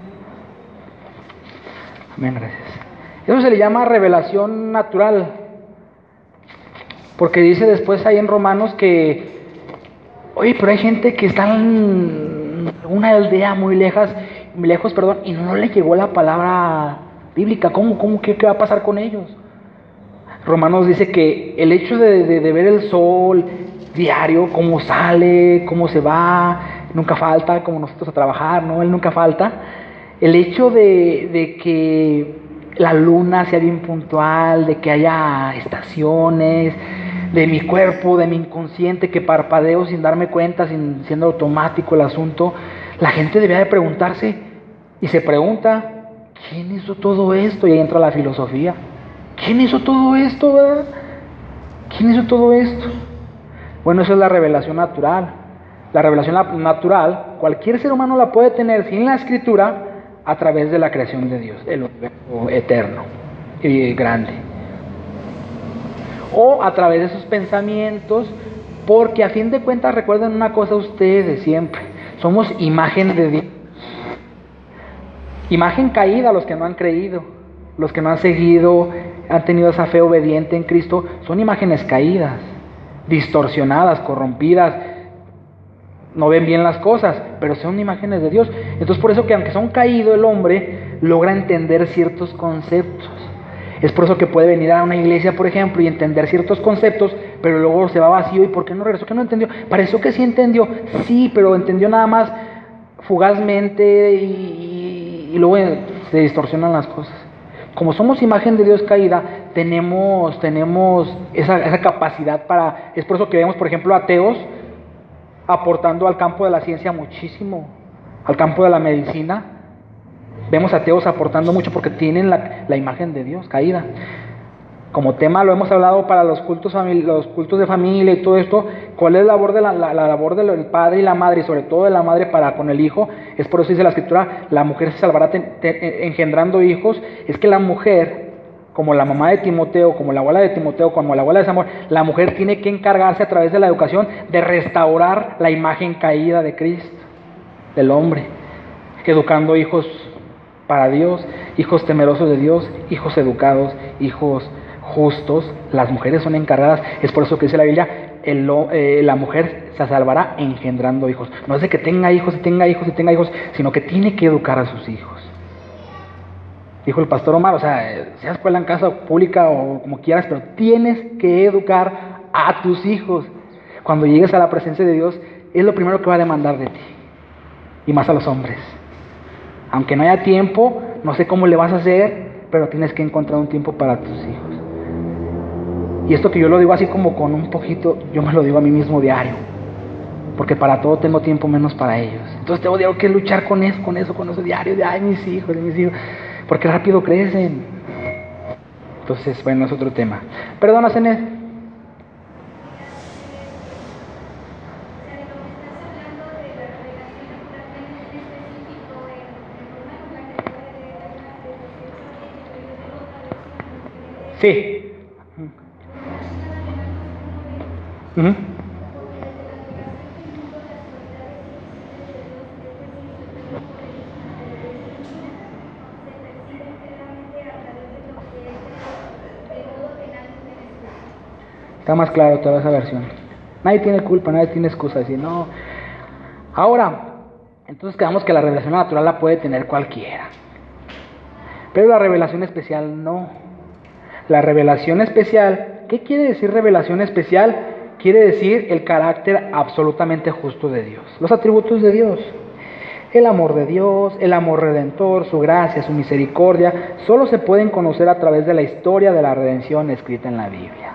Amén, gracias. Eso se le llama revelación natural, porque dice después ahí en Romanos que, oye, pero hay gente que está en una aldea muy lejos, lejos, perdón, y no le llegó la palabra bíblica. ¿Cómo, cómo, qué, qué va a pasar con ellos? Romanos dice que el hecho de, de, de ver el sol diario, cómo sale, cómo se va, nunca falta, como nosotros a trabajar, ¿no? Él nunca falta. El hecho de, de que la luna sea bien puntual, de que haya estaciones, de mi cuerpo, de mi inconsciente que parpadeo sin darme cuenta, sin siendo automático el asunto. La gente debería de preguntarse, y se pregunta, ¿quién hizo todo esto? Y ahí entra la filosofía. ¿Quién hizo todo esto, verdad? ¿Quién hizo todo esto? Bueno, eso es la revelación natural. La revelación natural, cualquier ser humano la puede tener sin la Escritura, a través de la creación de Dios, el universo eterno y grande, o a través de sus pensamientos, porque a fin de cuentas recuerden una cosa ustedes siempre, somos imagen de Dios, imagen caída. Los que no han creído, los que no han seguido, han tenido esa fe obediente en Cristo, son imágenes caídas, distorsionadas, corrompidas, no ven bien las cosas, pero son imágenes de Dios. Entonces por eso que aunque son caído, el hombre logra entender ciertos conceptos. Es por eso que puede venir a una iglesia, por ejemplo, y entender ciertos conceptos, pero luego se va vacío. ¿Y por qué no regresó? ¿Qué no entendió? Pareció que sí entendió, sí, pero entendió nada más fugazmente y, y, y luego se distorsionan las cosas. Como somos imagen de Dios caída, tenemos, tenemos esa, esa capacidad para... Es por eso que vemos, por ejemplo, ateos aportando al campo de la ciencia muchísimo, al campo de la medicina. Vemos ateos aportando mucho porque tienen la, la imagen de Dios caída. Como tema lo hemos hablado para los cultos, los cultos de familia y todo esto. ¿Cuál es la labor, de la, la, la labor del padre y la madre, y sobre todo de la madre para con el hijo? Es por eso dice la Escritura, la mujer se salvará ten, ten, engendrando hijos. Es que la mujer, como la mamá de Timoteo, como la abuela de Timoteo, como la abuela de Samuel, la mujer tiene que encargarse a través de la educación de restaurar la imagen caída de Cristo, del hombre, educando hijos para Dios, hijos temerosos de Dios, hijos educados, hijos justos. Las mujeres son encargadas. Es por eso que dice la Biblia, el, eh, la mujer se salvará engendrando hijos. No es de que tenga hijos y tenga hijos y tenga hijos, sino que tiene que educar a sus hijos. Dijo el pastor Omar, o sea, sea escuela en casa pública o como quieras, pero tienes que educar a tus hijos. Cuando llegues a la presencia de Dios, es lo primero que va a demandar de ti, y más a los hombres. Aunque no haya tiempo, no sé cómo le vas a hacer, pero tienes que encontrar un tiempo para tus hijos. Y esto que yo lo digo así como con un poquito, yo me lo digo a mí mismo diario, porque para todo tengo tiempo menos para ellos. Entonces tengo, tengo que luchar con eso, con eso, con eso diario, de ay, mis hijos, de mis hijos, porque rápido crecen. Entonces, bueno, es otro tema. Perdona, Cenet. Sí. Uh-huh. Está más claro toda esa versión. Nadie tiene culpa, nadie tiene excusa. Decir, no. Ahora, entonces quedamos que la revelación natural la puede tener cualquiera, pero la revelación especial no. La revelación especial, ¿qué quiere decir revelación especial? Quiere decir el carácter absolutamente justo de Dios, los atributos de Dios, el amor de Dios, el amor redentor, su gracia, su misericordia, solo se pueden conocer a través de la historia de la redención escrita en la Biblia.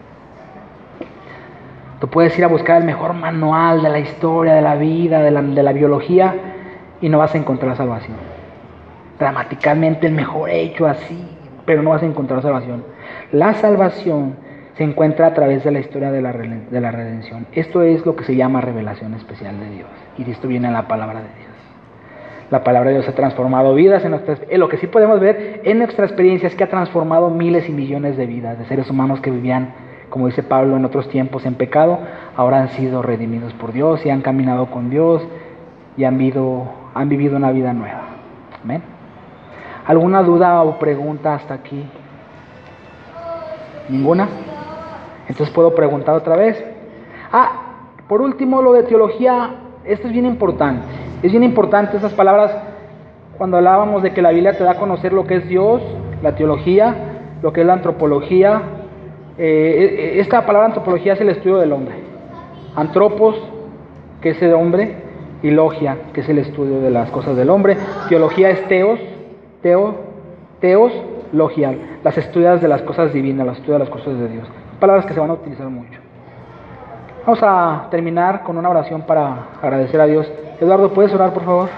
Tú puedes ir a buscar el mejor manual de la historia, de la vida, de la, de la biología, y no vas a encontrar salvación. Gramaticalmente el mejor hecho así, pero no vas a encontrar salvación. La salvación se encuentra a través de la historia de la, de la redención. Esto es lo que se llama revelación especial de Dios. Y de esto viene la palabra de Dios. La palabra de Dios ha transformado vidas en nuestras, en lo que sí podemos ver en nuestra experiencia es que ha transformado miles y millones de vidas de seres humanos que vivían, como dice Pablo, en otros tiempos en pecado. Ahora han sido redimidos por Dios y han caminado con Dios y han vivido, han vivido una vida nueva. Amén. ¿Alguna duda o pregunta hasta aquí? ¿Ninguna? Entonces puedo preguntar otra vez. Ah, por último, lo de teología. Esto es bien importante. Es bien importante esas palabras cuando hablábamos de que la Biblia te da a conocer lo que es Dios, la teología, lo que es la antropología. Eh, esta palabra antropología es el estudio del hombre. Antropos, que es el hombre, y logia, que es el estudio de las cosas del hombre. Teología es teos. Teo, teos, logia, las estudias de las cosas divinas, las estudias de las cosas de Dios. Palabras que se van a utilizar mucho. Vamos a terminar con una oración para agradecer a Dios. Eduardo, ¿puedes orar, por favor?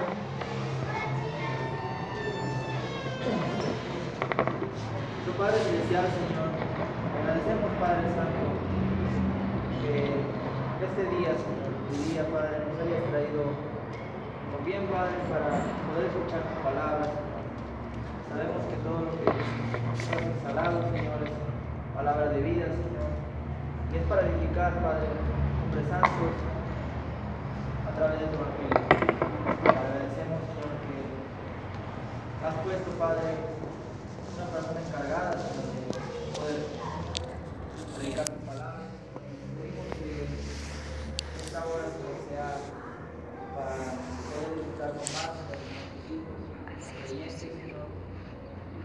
Tu Padre Celestial, Señor, agradecemos, Padre Santo, que este día, Señor, tu día, Padre, nos hayas traído con bien, Padre, para poder escuchar tu palabra. Sabemos que todo lo que has instalado, Señor, es palabra de vida, Señor, y es para edificar, Padre, hombres santos a través de tu evangelio. Te agradecemos, Señor, que has puesto, Padre, una persona encargada, Señor, de poder predicar tu palabra. Pedimos que esta hora, Señor, sea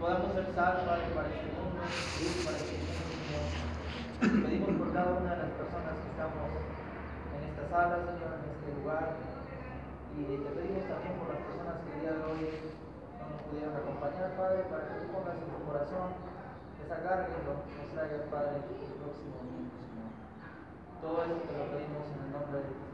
podamos ser sal, Padre, para este mundo, luz para este mundo, Señor. Pedimos por cada una de las personas que estamos en esta sala, Señor, en este lugar. Y te pedimos también por las personas que el día de hoy no nos pudieron acompañar, Padre, para que tú pongas en su corazón esa carga y nos traigas, Padre, el próximo domingo, Señor. Todo esto te lo pedimos en el nombre de Jesús.